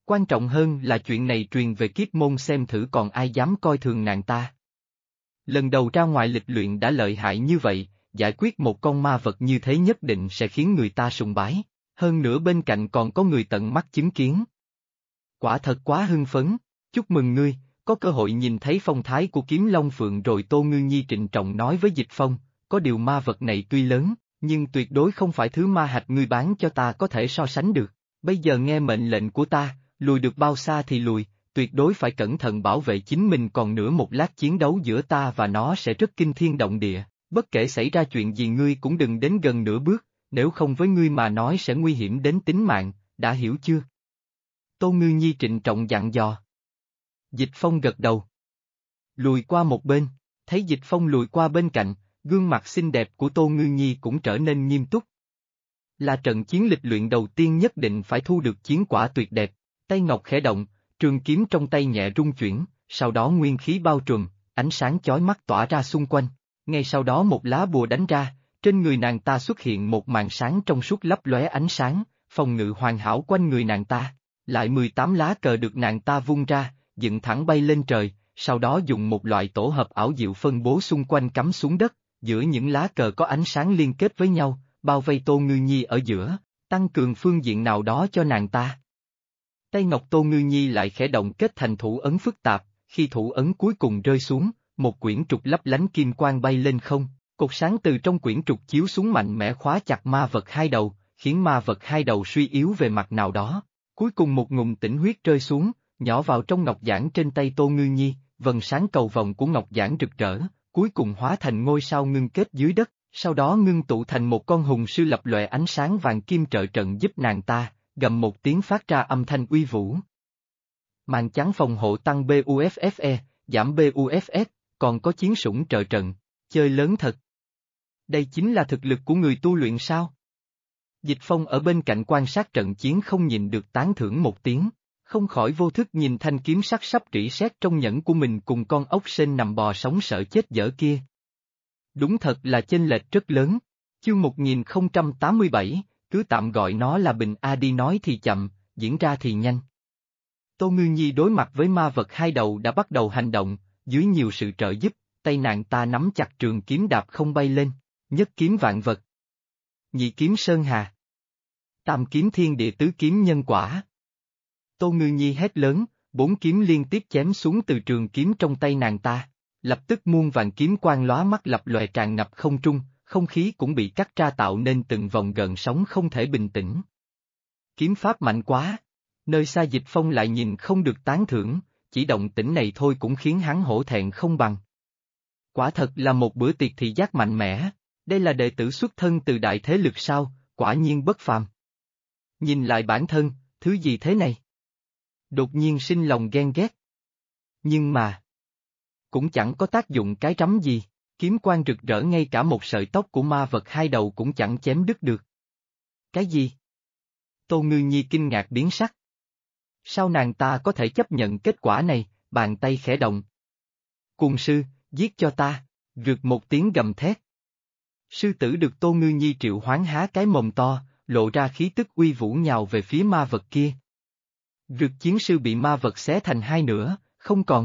Quan trọng hơn là chuyện này truyền về kiếp môn xem thử còn ai dám coi thường nàng ta. Lần đầu ra ngoài lịch luyện đã lợi hại như vậy, giải quyết một con ma vật như thế nhất định sẽ khiến người ta sùng bái, hơn nữa bên cạnh còn có người tận mắt chứng kiến. Quả thật quá hưng phấn, chúc mừng ngươi, có cơ hội nhìn thấy phong thái của kiếm Long Phượng rồi. Tô Ngư Nhi trịnh trọng nói với Dịch Phong, có điều ma vật này tuy lớn, nhưng tuyệt đối không phải thứ ma hạch ngươi bán cho ta có thể so sánh được. Bây giờ nghe mệnh lệnh của ta, lùi được bao xa thì lùi, tuyệt đối phải cẩn thận bảo vệ chính mình, còn nữa một lát chiến đấu giữa ta và nó sẽ rất kinh thiên động địa, bất kể xảy ra chuyện gì ngươi cũng đừng đến gần nửa bước, nếu không với ngươi mà nói sẽ nguy hiểm đến tính mạng, đã hiểu chưa? Tô Ngư Nhi trịnh trọng dặn dò. Dịch Phong gật đầu. Lùi qua một bên, thấy Dịch Phong lùi qua bên cạnh, gương mặt xinh đẹp của Tô Ngư Nhi cũng trở nên nghiêm túc. Là trận chiến lịch luyện đầu tiên nhất định phải thu được chiến quả tuyệt đẹp, tay ngọc khẽ động, trường kiếm trong tay nhẹ rung chuyển, sau đó nguyên khí bao trùm, ánh sáng chói mắt tỏa ra xung quanh, ngay sau đó một lá bùa đánh ra, trên người nàng ta xuất hiện một màn sáng trong suốt lấp lóe ánh sáng, phòng ngự hoàn hảo quanh người nàng ta, lại 18 lá cờ được nàng ta vung ra, dựng thẳng bay lên trời, sau đó dùng một loại tổ hợp ảo diệu phân bố xung quanh cắm xuống đất, giữa những lá cờ có ánh sáng liên kết với nhau, bao vây Tô Ngư Nhi ở giữa, tăng cường phương diện nào đó cho nàng ta. Tay ngọc Tô Ngư Nhi lại khẽ động kết thành thủ ấn phức tạp, khi thủ ấn cuối cùng rơi xuống, một quyển trục lấp lánh kim quang bay lên không, cột sáng từ trong quyển trục chiếu xuống mạnh mẽ khóa chặt ma vật hai đầu, khiến ma vật hai đầu suy yếu về mặt nào đó. Cuối cùng một ngụm tĩnh huyết rơi xuống, nhỏ vào trong ngọc giản trên tay Tô Ngư Nhi, vầng sáng cầu vồng của ngọc giản rực rỡ, cuối cùng hóa thành ngôi sao ngưng kết dưới đất, sau đó ngưng tụ thành một con hùng sư lập lòe ánh sáng vàng kim trợ trận giúp nàng ta, gầm một tiếng phát ra âm thanh uy vũ. Màn chắn phòng hộ tăng BUFFE, giảm BUFS, còn có chiến sủng trợ trận, chơi lớn thật. Đây chính là thực lực của người tu luyện sao? Dịch Phong ở bên cạnh quan sát trận chiến không nhìn được tán thưởng một tiếng, không khỏi vô thức nhìn thanh kiếm sắc sắp rỉ sét trong nhẫn của mình cùng con ốc sên nằm bò sống sợ chết dở kia. Đúng thật là chênh lệch rất lớn. Chương 1087, cứ tạm gọi nó là Bình A đi, nói thì chậm, diễn ra thì nhanh. Tô Ngư Nhi đối mặt với ma vật hai đầu đã bắt đầu hành động, dưới nhiều sự trợ giúp, tay nàng ta nắm chặt trường kiếm đạp không bay lên, nhất kiếm vạn vật. Nhị kiếm sơn hà. Tam kiếm thiên địa, tứ kiếm nhân quả. Tô Ngư Nhi hét lớn, bốn kiếm liên tiếp chém xuống từ trường kiếm trong tay nàng ta, lập tức muôn vàng kiếm quang lóa mắt lập lòe tràn ngập không trung, không khí cũng bị cắt ra tạo nên từng vòng gợn sóng không thể bình tĩnh. Kiếm pháp mạnh quá, nơi xa Dịch Phong lại nhìn không được tán thưởng, chỉ động tĩnh này thôi cũng khiến hắn hổ thẹn không bằng. Quả thật là một bữa tiệc thị giác mạnh mẽ, đây là đệ tử xuất thân từ đại thế lực sao, quả nhiên bất phàm. Nhìn lại bản thân, thứ gì thế này? Đột nhiên sinh lòng ghen ghét. Nhưng mà, cũng chẳng có tác dụng cái rắm gì, kiếm quang rực rỡ ngay cả một sợi tóc của ma vật hai đầu cũng chẳng chém đứt được. Cái gì? Tô Ngư Nhi kinh ngạc biến sắc. Sao nàng ta có thể chấp nhận kết quả này, bàn tay khẽ động. Cuồng sư, giết cho ta, rượt một tiếng gầm thét. Sư tử được Tô Ngư Nhi triệu hoán há cái mồm to, lộ ra khí tức uy vũ nhào về phía ma vật kia. Rượt chiến sư bị ma vật xé thành hai nửa, không còn.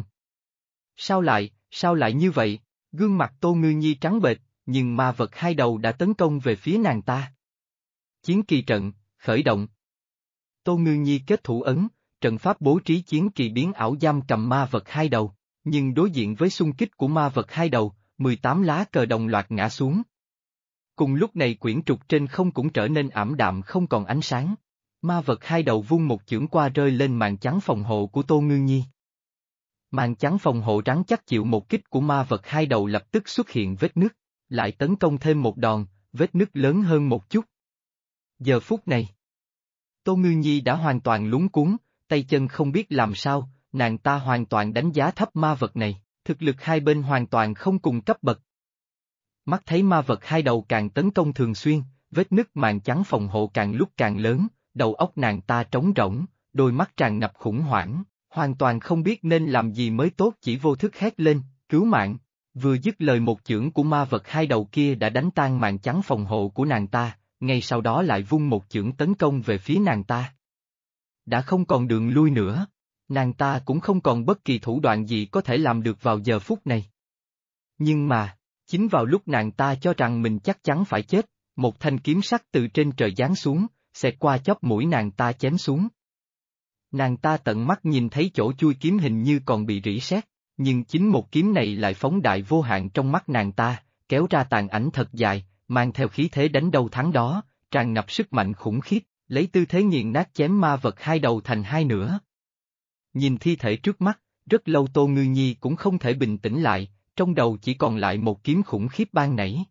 Sao lại như vậy? Gương mặt Tô Ngư Nhi trắng bệch, nhưng ma vật hai đầu đã tấn công về phía nàng ta. Chiến kỳ trận, khởi động. Tô Ngư Nhi kết thủ ấn, trận pháp bố trí chiến kỳ biến ảo giam cầm ma vật hai đầu, nhưng đối diện với xung kích của ma vật hai đầu, 18 lá cờ đồng loạt ngã xuống. Cùng lúc này quyển trục trên không cũng trở nên ảm đạm không còn ánh sáng. Ma vật hai đầu vung một chưởng qua rơi lên màn chắn phòng hộ của Tô Ngư Nhi. Màn chắn phòng hộ rắn chắc chịu một kích của ma vật hai đầu lập tức xuất hiện vết nứt, lại tấn công thêm một đòn, vết nứt lớn hơn một chút. Giờ phút này, Tô Ngư Nhi đã hoàn toàn lúng cuống, tay chân không biết làm sao, nàng ta hoàn toàn đánh giá thấp ma vật này, thực lực hai bên hoàn toàn không cùng cấp bậc. Mắt thấy ma vật hai đầu càng tấn công thường xuyên, vết nứt màn chắn phòng hộ càng lúc càng lớn, đầu óc nàng ta trống rỗng, đôi mắt tràn ngập khủng hoảng, hoàn toàn không biết nên làm gì mới tốt, chỉ vô thức hét lên, cứu mạng. Vừa dứt lời một chưởng của ma vật hai đầu kia đã đánh tan màn chắn phòng hộ của nàng ta, ngay sau đó lại vung một chưởng tấn công về phía nàng ta. đã không còn đường lui nữa. Nàng ta cũng không còn bất kỳ thủ đoạn gì có thể làm được vào giờ phút này. Nhưng mà, chính vào lúc nàng ta cho rằng mình chắc chắn phải chết, một thanh kiếm sắc từ trên trời giáng xuống, xẹt qua chóp mũi nàng ta chém xuống. Nàng ta tận mắt nhìn thấy chỗ chui kiếm hình như còn bị rỉ sét, nhưng chính một kiếm này lại phóng đại vô hạn trong mắt nàng ta, kéo ra tàn ảnh thật dài, mang theo khí thế đánh đâu thắng đó, tràn ngập sức mạnh khủng khiếp, lấy tư thế nghiền nát chém ma vật hai đầu thành hai nửa. Nhìn thi thể trước mắt, rất lâu Tô Ngư Nhi cũng không thể bình tĩnh lại, trong đầu chỉ còn lại một kiếm khủng khiếp ban nãy.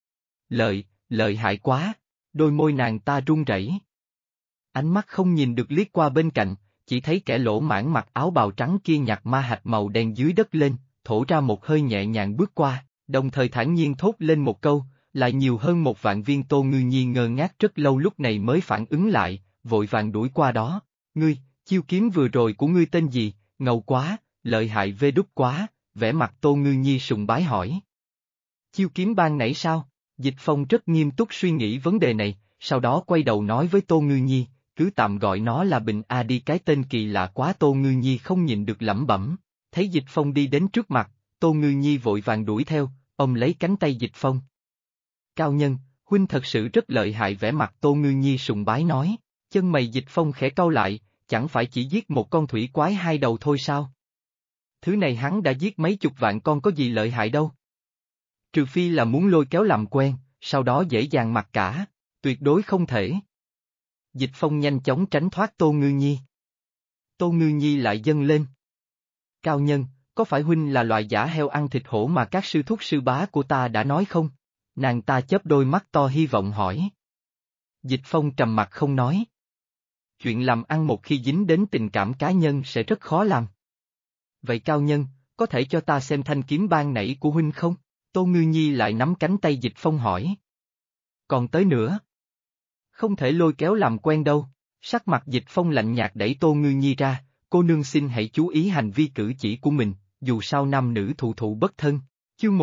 Lợi hại quá, đôi môi nàng ta run rẩy. Ánh mắt không nhìn được liếc qua bên cạnh, chỉ thấy kẻ lỗ mãng mặc áo bào trắng kia nhặt ma hạch màu đen dưới đất lên, thổ ra một hơi nhẹ nhàng bước qua, đồng thời thản nhiên thốt lên một câu, lại nhiều hơn 1.000 viên. Tô Ngư Nhi ngơ ngác rất lâu lúc này mới phản ứng lại, vội vàng đuổi qua đó. Ngươi, chiêu kiếm vừa rồi của ngươi tên gì? Ngầu quá, lợi hại vê đúc quá, vẻ mặt Tô Ngư Nhi sùng bái hỏi. Chiêu kiếm ban nãy sao? Dịch Phong rất nghiêm túc suy nghĩ vấn đề này, sau đó quay đầu nói với Tô Ngư Nhi, cứ tạm gọi nó là Bình A đi, cái tên kỳ lạ quá. Tô Ngư Nhi không nhịn được lẩm bẩm, thấy Dịch Phong đi đến trước mặt, Tô Ngư Nhi vội vàng đuổi theo, ôm lấy cánh tay Dịch Phong. Cao nhân, huynh thật sự rất lợi hại, vẻ mặt Tô Ngư Nhi sùng bái nói, chân mày Dịch Phong khẽ cau lại, chẳng phải chỉ giết một con thủy quái hai đầu thôi sao? Thứ này hắn đã giết mấy chục vạn con, có gì lợi hại đâu. Trừ phi là muốn lôi kéo làm quen, sau đó dễ dàng mặc cả, tuyệt đối không thể. Dịch Phong nhanh chóng tránh thoát Tô Ngư Nhi. Tô Ngư Nhi lại dâng lên. Cao nhân, có phải huynh là loại giả heo ăn thịt hổ mà các sư thúc sư bá của ta đã nói không? Nàng ta chớp đôi mắt to hy vọng hỏi. Dịch Phong trầm mặt không nói. Chuyện làm ăn một khi dính đến tình cảm cá nhân sẽ rất khó làm. Vậy cao nhân, có thể cho ta xem thanh kiếm ban nãy của huynh không? Tô Ngư Nhi lại nắm cánh tay Dịch Phong hỏi. Còn tới nữa. Không thể lôi kéo làm quen đâu. Sắc mặt Dịch Phong lạnh nhạt đẩy Tô Ngư Nhi ra, cô nương xin hãy chú ý hành vi cử chỉ của mình, dù sao nam nữ thụ thụ bất thân. Chương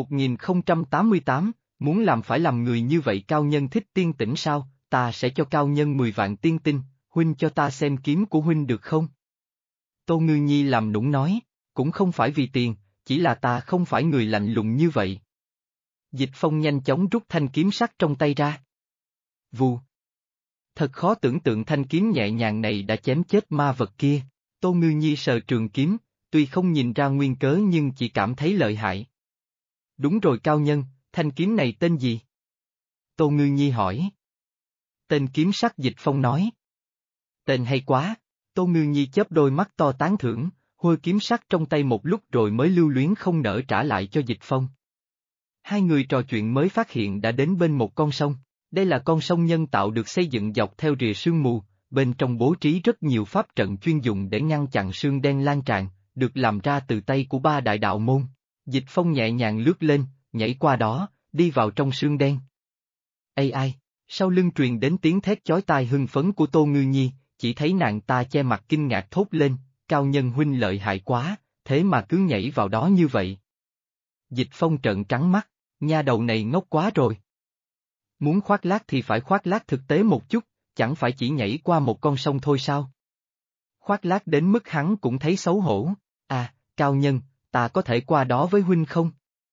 1088, muốn làm phải làm người như vậy. Cao nhân thích tiên tĩnh sao? Ta sẽ cho cao nhân 10 vạn tiên tinh, huynh cho ta xem kiếm của huynh được không? Tô Ngư Nhi làm nũng nói, cũng không phải vì tiền, chỉ là ta không phải người lạnh lùng như vậy. Dịch Phong nhanh chóng rút thanh kiếm sắt trong tay ra. Vù. Thật khó tưởng tượng thanh kiếm nhẹ nhàng này đã chém chết ma vật kia. Tô Ngư Nhi sờ trường kiếm, tuy không nhìn ra nguyên cớ nhưng chỉ cảm thấy lợi hại. Đúng rồi cao nhân, thanh kiếm này tên gì? Tô Ngư Nhi hỏi. Tên kiếm sắt, Dịch Phong nói. Tên hay quá, Tô Ngư Nhi chớp đôi mắt to tán thưởng, hôi kiếm sắt trong tay một lúc rồi mới lưu luyến không nỡ trả lại cho Dịch Phong. Hai người trò chuyện mới phát hiện đã đến bên một con sông. Đây là con sông nhân tạo được xây dựng dọc theo rìa sương mù, bên trong bố trí rất nhiều pháp trận chuyên dụng để ngăn chặn sương đen lan tràn, được làm ra từ tay của 3 đại đạo môn. Dịch Phong nhẹ nhàng lướt lên, nhảy qua đó, đi vào trong sương đen. Ây ai, sau lưng truyền đến tiếng thét chói tai hưng phấn của Tô Ngư Nhi, chỉ thấy nàng ta che mặt kinh ngạc thốt lên, cao nhân huynh lợi hại quá, thế mà cứ nhảy vào đó như vậy. Dịch Phong trợn trắng mắt, nha đầu này ngốc quá rồi. Muốn khoác lác thì phải khoác lác thực tế một chút, chẳng phải chỉ nhảy qua một con sông thôi sao? Khoác lác đến mức hắn cũng thấy xấu hổ. À, cao nhân, ta có thể qua đó với huynh không?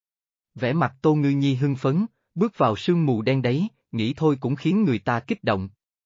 Vẻ mặt Tô Ngư Nhi hưng phấn, bước vào sương mù đen đấy, nghĩ thôi cũng khiến người ta kích động.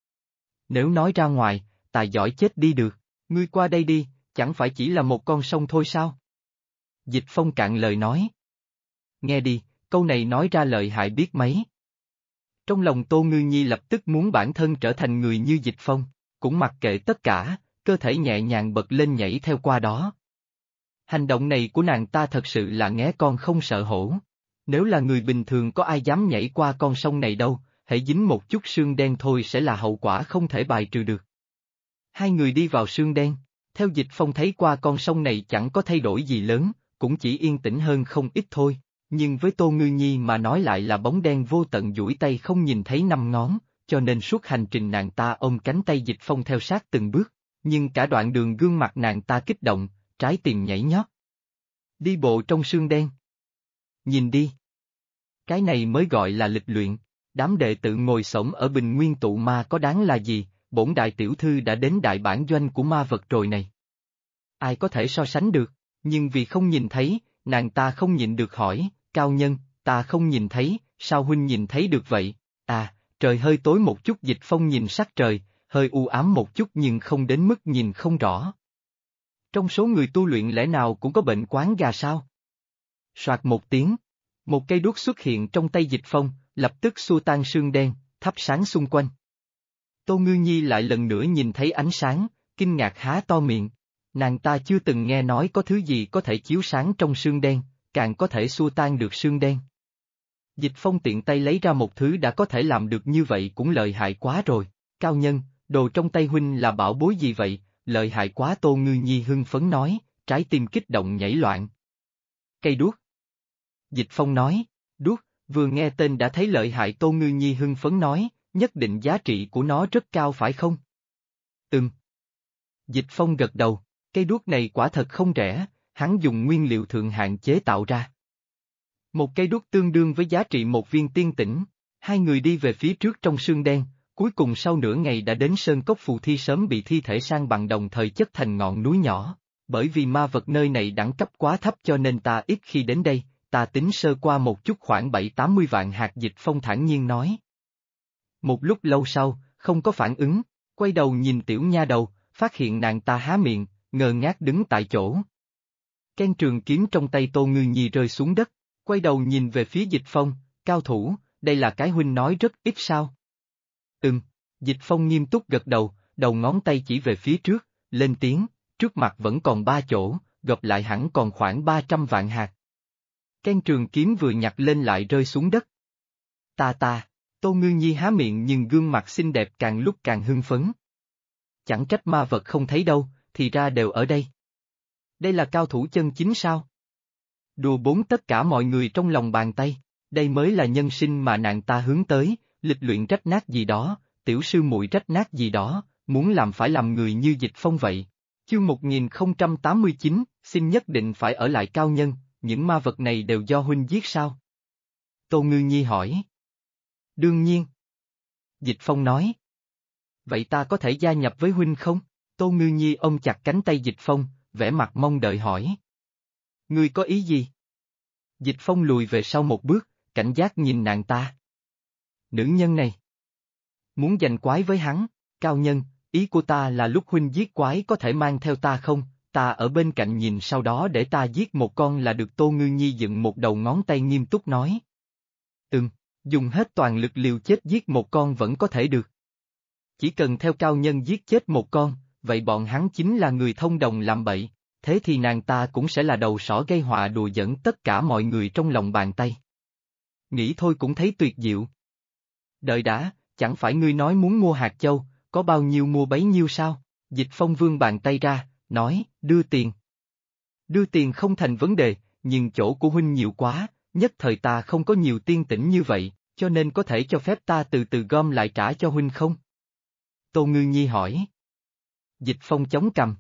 Nếu nói ra ngoài, tài giỏi chết đi được, ngươi qua đây đi, chẳng phải chỉ là một con sông thôi sao? Dịch Phong cạn lời nói. Nghe đi, câu này nói ra lợi hại biết mấy. Trong lòng Tô Ngư Nhi lập tức muốn bản thân trở thành người như Dịch Phong, cũng mặc kệ tất cả, cơ thể nhẹ nhàng bật lên nhảy theo qua đó. Hành động này của nàng ta thật sự là nghé con không sợ hổ. Nếu là người bình thường có ai dám nhảy qua con sông này đâu, hễ dính một chút sương đen thôi sẽ là hậu quả không thể bài trừ được. Hai người đi vào sương đen, theo Dịch Phong thấy qua con sông này chẳng có thay đổi gì lớn, cũng chỉ yên tĩnh hơn không ít thôi. Nhưng với Tô Ngư Nhi mà nói lại là bóng đen vô tận duỗi tay không nhìn thấy năm ngón, cho nên suốt hành trình nàng ta ôm cánh tay Dịch Phong theo sát từng bước, nhưng cả đoạn đường gương mặt nàng ta kích động, trái tim nhảy nhót. Đi bộ trong sương đen. Nhìn đi. Cái này mới gọi là lịch luyện, đám đệ tử ngồi xổm ở bình nguyên tụ ma có đáng là gì, bổn đại tiểu thư đã đến đại bản doanh của ma vật rồi này. Ai có thể so sánh được, nhưng vì không nhìn thấy, nàng ta không nhịn được hỏi, cao nhân, ta không nhìn thấy, sao huynh nhìn thấy được vậy? À, trời hơi tối một chút. Dịch Phong nhìn sắc trời, hơi u ám một chút nhưng không đến mức nhìn không rõ. Trong số người tu luyện lẽ nào cũng có bệnh quáng gà sao? Soạt một tiếng, một cây đuốc xuất hiện trong tay Dịch Phong, lập tức xua tan sương đen, thắp sáng xung quanh. Tô Ngư Nhi lại lần nữa nhìn thấy ánh sáng, kinh ngạc há to miệng. Nàng ta chưa từng nghe nói có thứ gì có thể chiếu sáng trong sương đen, càng có thể xua tan được sương đen. Dịch Phong tiện tay lấy ra một thứ đã có thể làm được như vậy cũng lợi hại quá rồi. Cao nhân, đồ trong tay huynh là bảo bối gì vậy? Lợi hại quá. Tô Ngư Nhi hưng phấn nói, trái tim kích động nhảy loạn. Cây đuốc. Dịch Phong nói, đuốc, vừa nghe tên đã thấy lợi hại. Tô Ngư Nhi hưng phấn nói, nhất định giá trị của nó rất cao phải không? Dịch Phong gật đầu, cây đuốc này quả thật không rẻ, hắn dùng nguyên liệu thượng hạng chế tạo ra. Một cây đuốc tương đương với giá trị một viên tiên tĩnh. Hai người đi về phía trước trong sương đen, cuối cùng sau nửa ngày đã đến sơn cốc phù thi. Sớm bị thi thể san bằng đồng thời chất thành ngọn núi nhỏ. Bởi vì ma vật nơi này đẳng cấp quá thấp cho nên ta ít khi đến đây, ta tính sơ qua một chút khoảng 7-80 vạn hạt. Dịch Phong thản nhiên nói. Một lúc lâu sau, không có phản ứng, quay đầu nhìn tiểu nha đầu, phát hiện nàng ta há miệng, ngơ ngác đứng tại chỗ. Ken trường kiếm trong tay Tô Ngư Nhi rơi xuống đất, quay đầu nhìn về phía Dịch Phong, cao thủ, đây là cái huynh nói rất ít sao? Dịch Phong nghiêm túc gật đầu, đầu ngón tay chỉ về phía trước, lên tiếng, trước mặt vẫn còn 3 chỗ, gộp lại hẳn còn khoảng 300 vạn hạt. Ken trường kiếm vừa nhặt lên lại rơi xuống đất. Tô Ngư Nhi há miệng nhưng gương mặt xinh đẹp càng lúc càng hưng phấn. Chẳng trách ma vật không thấy đâu, thì ra đều ở đây. Đây là cao thủ chân chính sao? Đùa bốn tất cả mọi người trong lòng bàn tay, đây mới là nhân sinh mà nàng ta hướng tới, lịch luyện rách nát gì đó, tiểu sư muội rách nát gì đó, muốn làm phải làm người như Dịch Phong vậy. Chương 1089, xin nhất định phải ở lại. Cao nhân, những ma vật này đều do huynh giết sao? Tô Ngư Nhi hỏi. Đương nhiên. Dịch Phong nói. Vậy ta có thể gia nhập với huynh không? Tô Ngư Nhi ôm chặt cánh tay Dịch Phong, vẻ mặt mong đợi hỏi. Ngươi có ý gì? Dịch Phong lùi về sau một bước, cảnh giác nhìn nàng ta. Nữ nhân này. Muốn giành quái với hắn, cao nhân, ý của ta là lúc huynh giết quái có thể mang theo ta không? Ta ở bên cạnh nhìn sau đó để ta giết một con là được. Tô Ngư Nhi dựng một đầu ngón tay nghiêm túc nói. Dùng hết toàn lực liều chết giết một con vẫn có thể được. Chỉ cần theo cao nhân giết chết một con, vậy bọn hắn chính là người thông đồng làm bậy, thế thì nàng ta cũng sẽ là đầu sỏ gây họa đùa giỡn tất cả mọi người trong lòng bàn tay. Nghĩ thôi cũng thấy tuyệt diệu. Đợi đã, chẳng phải ngươi nói muốn mua hạt châu, có bao nhiêu mua bấy nhiêu sao? Dịch Phong vươn bàn tay ra, nói, đưa tiền. Đưa tiền không thành vấn đề, nhưng chỗ của huynh nhiều quá, nhất thời ta không có nhiều tiên tĩnh như vậy, cho nên có thể cho phép ta từ từ gom lại trả cho huynh không? Tô Ngư Nhi hỏi. Dịch Phong chống cằm.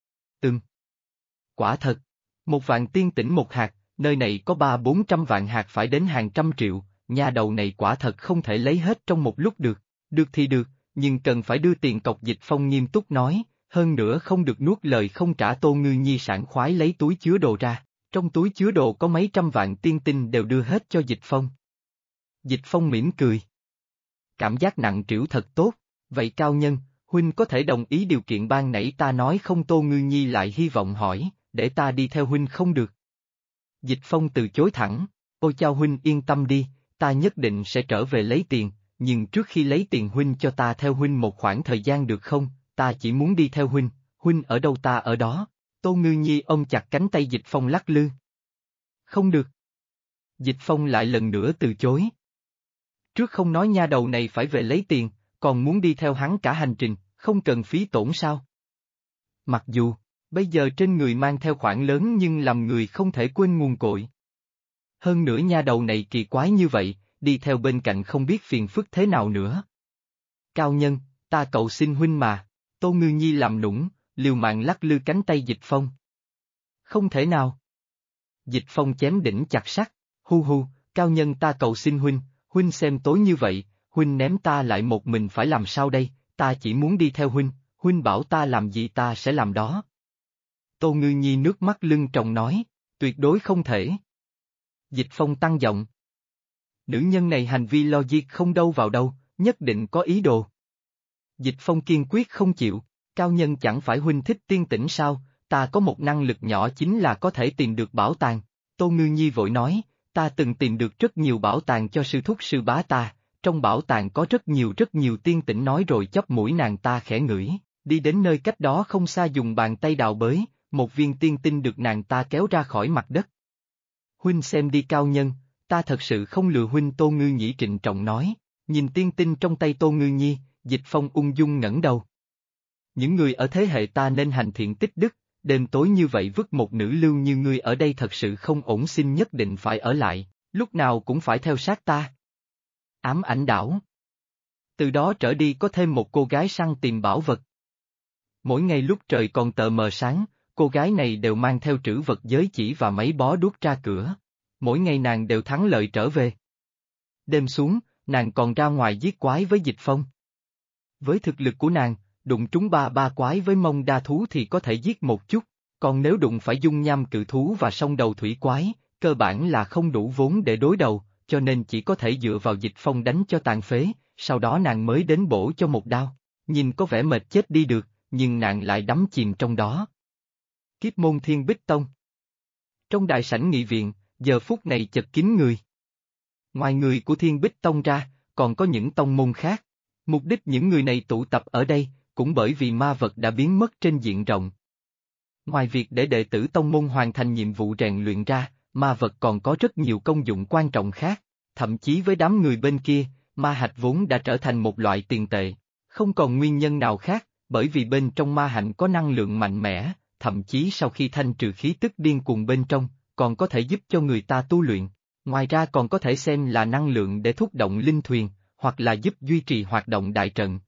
Quả thật. 1 vạn tiên tĩnh một hạt, nơi này có 300-400 vạn hạt phải đến hàng trăm triệu, nha đầu này quả thật không thể lấy hết trong một lúc được. Được thì được, nhưng cần phải đưa tiền cọc. Dịch Phong nghiêm túc nói, hơn nữa không được nuốt lời không trả. Tô Ngư Nhi sảng khoái lấy túi chứa đồ ra, trong túi chứa đồ có mấy trăm vạn tiên tinh đều đưa hết cho Dịch Phong. Dịch Phong mỉm cười. Cảm giác nặng trĩu thật tốt, vậy cao nhân, huynh có thể đồng ý điều kiện ban nãy ta nói không? Tô Ngư Nhi lại hy vọng hỏi, để ta đi theo huynh không được. Dịch Phong từ chối thẳng, ôi chao huynh yên tâm đi, ta nhất định sẽ trở về lấy tiền, nhưng trước khi lấy tiền huynh cho ta theo huynh một khoảng thời gian được không? Ta chỉ muốn đi theo huynh ở đâu ta ở đó. Tô Ngư Nhi ôm chặt cánh tay Dịch Phong lắc lư. Không được. Dịch Phong lại lần nữa từ chối. Trước không nói nha đầu này phải về lấy tiền, còn muốn đi theo hắn cả hành trình, không cần phí tổn sao? Mặc dù, bây giờ trên người mang theo khoản lớn nhưng làm người không thể quên nguồn cội. Hơn nữa nha đầu này kỳ quái như vậy, đi theo bên cạnh không biết phiền phức thế nào nữa. Cao nhân, ta cầu xin huynh mà. Tô Ngư Nhi làm nũng, liều mạng lắc lư cánh tay Dịch Phong. Không thể nào. Dịch Phong chém đỉnh chặt sắt, hu, cao nhân ta cầu xin huynh xem tối như vậy, huynh ném ta lại một mình phải làm sao đây? ta chỉ muốn đi theo huynh, huynh bảo ta làm gì ta sẽ làm đó. Tô Ngư Nhi nước mắt lưng tròng nói, tuyệt đối không thể. Dịch Phong tăng giọng. Nữ nhân này hành vi logic không đâu vào đâu, nhất định có ý đồ. Dịch Phong kiên quyết không chịu, cao nhân chẳng phải huynh thích tiên tĩnh sao, ta có một năng lực nhỏ chính là có thể tìm được bảo tàng. Tô Ngư Nhi vội nói, ta từng tìm được rất nhiều bảo tàng cho sư thúc sư bá ta, trong bảo tàng có rất nhiều tiên tĩnh nói rồi chóp mũi nàng ta khẽ ngửi, đi đến nơi cách đó không xa dùng bàn tay đào bới, một viên tiên tinh được nàng ta kéo ra khỏi mặt đất. Huynh xem đi cao nhân, ta thật sự không lừa huynh. Tô Ngư Nhĩ trịnh trọng nói, nhìn tiên tinh trong tay Tô Ngư Nhi, Dịch Phong ung dung ngẩng đầu. Những người ở thế hệ ta nên hành thiện tích đức, đêm tối như vậy vứt một nữ lưu như ngươi ở đây thật sự không ổn, xin nhất định phải ở lại, lúc nào cũng phải theo sát ta. Ám ảnh đảo. Từ đó trở đi có thêm một cô gái săn tìm bảo vật. Mỗi ngày lúc trời còn tờ mờ sáng, cô gái này đều mang theo trữ vật giới chỉ và mấy bó đuốc ra cửa. Mỗi ngày nàng đều thắng lợi trở về. Đêm xuống, nàng còn ra ngoài giết quái với Dịch Phong. Với thực lực của nàng, đụng trúng ba quái với mông đa thú thì có thể giết một chút, còn nếu đụng phải dung nham cự thú và sông đầu thủy quái, cơ bản là không đủ vốn để đối đầu, cho nên chỉ có thể dựa vào Dịch Phong đánh cho tàn phế, sau đó nàng mới đến bổ cho một đao. Nhìn có vẻ mệt chết đi được, nhưng nàng lại đắm chìm trong đó. Kiếp môn Thiên Bích Tông. Trong đại sảnh nghị viện, giờ phút này chật kín người. Ngoài người của Thiên Bích Tông ra, còn có những tông môn khác. Mục đích những người này tụ tập ở đây, cũng bởi vì ma vật đã biến mất trên diện rộng. Ngoài việc để đệ tử tông môn hoàn thành nhiệm vụ rèn luyện ra, ma vật còn có rất nhiều công dụng quan trọng khác. Thậm chí với đám người bên kia, ma hạch vốn đã trở thành một loại tiền tệ. Không còn nguyên nhân nào khác, bởi vì bên trong ma hạnh có năng lượng mạnh mẽ, thậm chí sau khi thanh trừ khí tức điên cuồng bên trong, còn có thể giúp cho người ta tu luyện. Ngoài ra còn có thể xem là năng lượng để thúc động linh thuyền, hoặc là giúp duy trì hoạt động đại trận.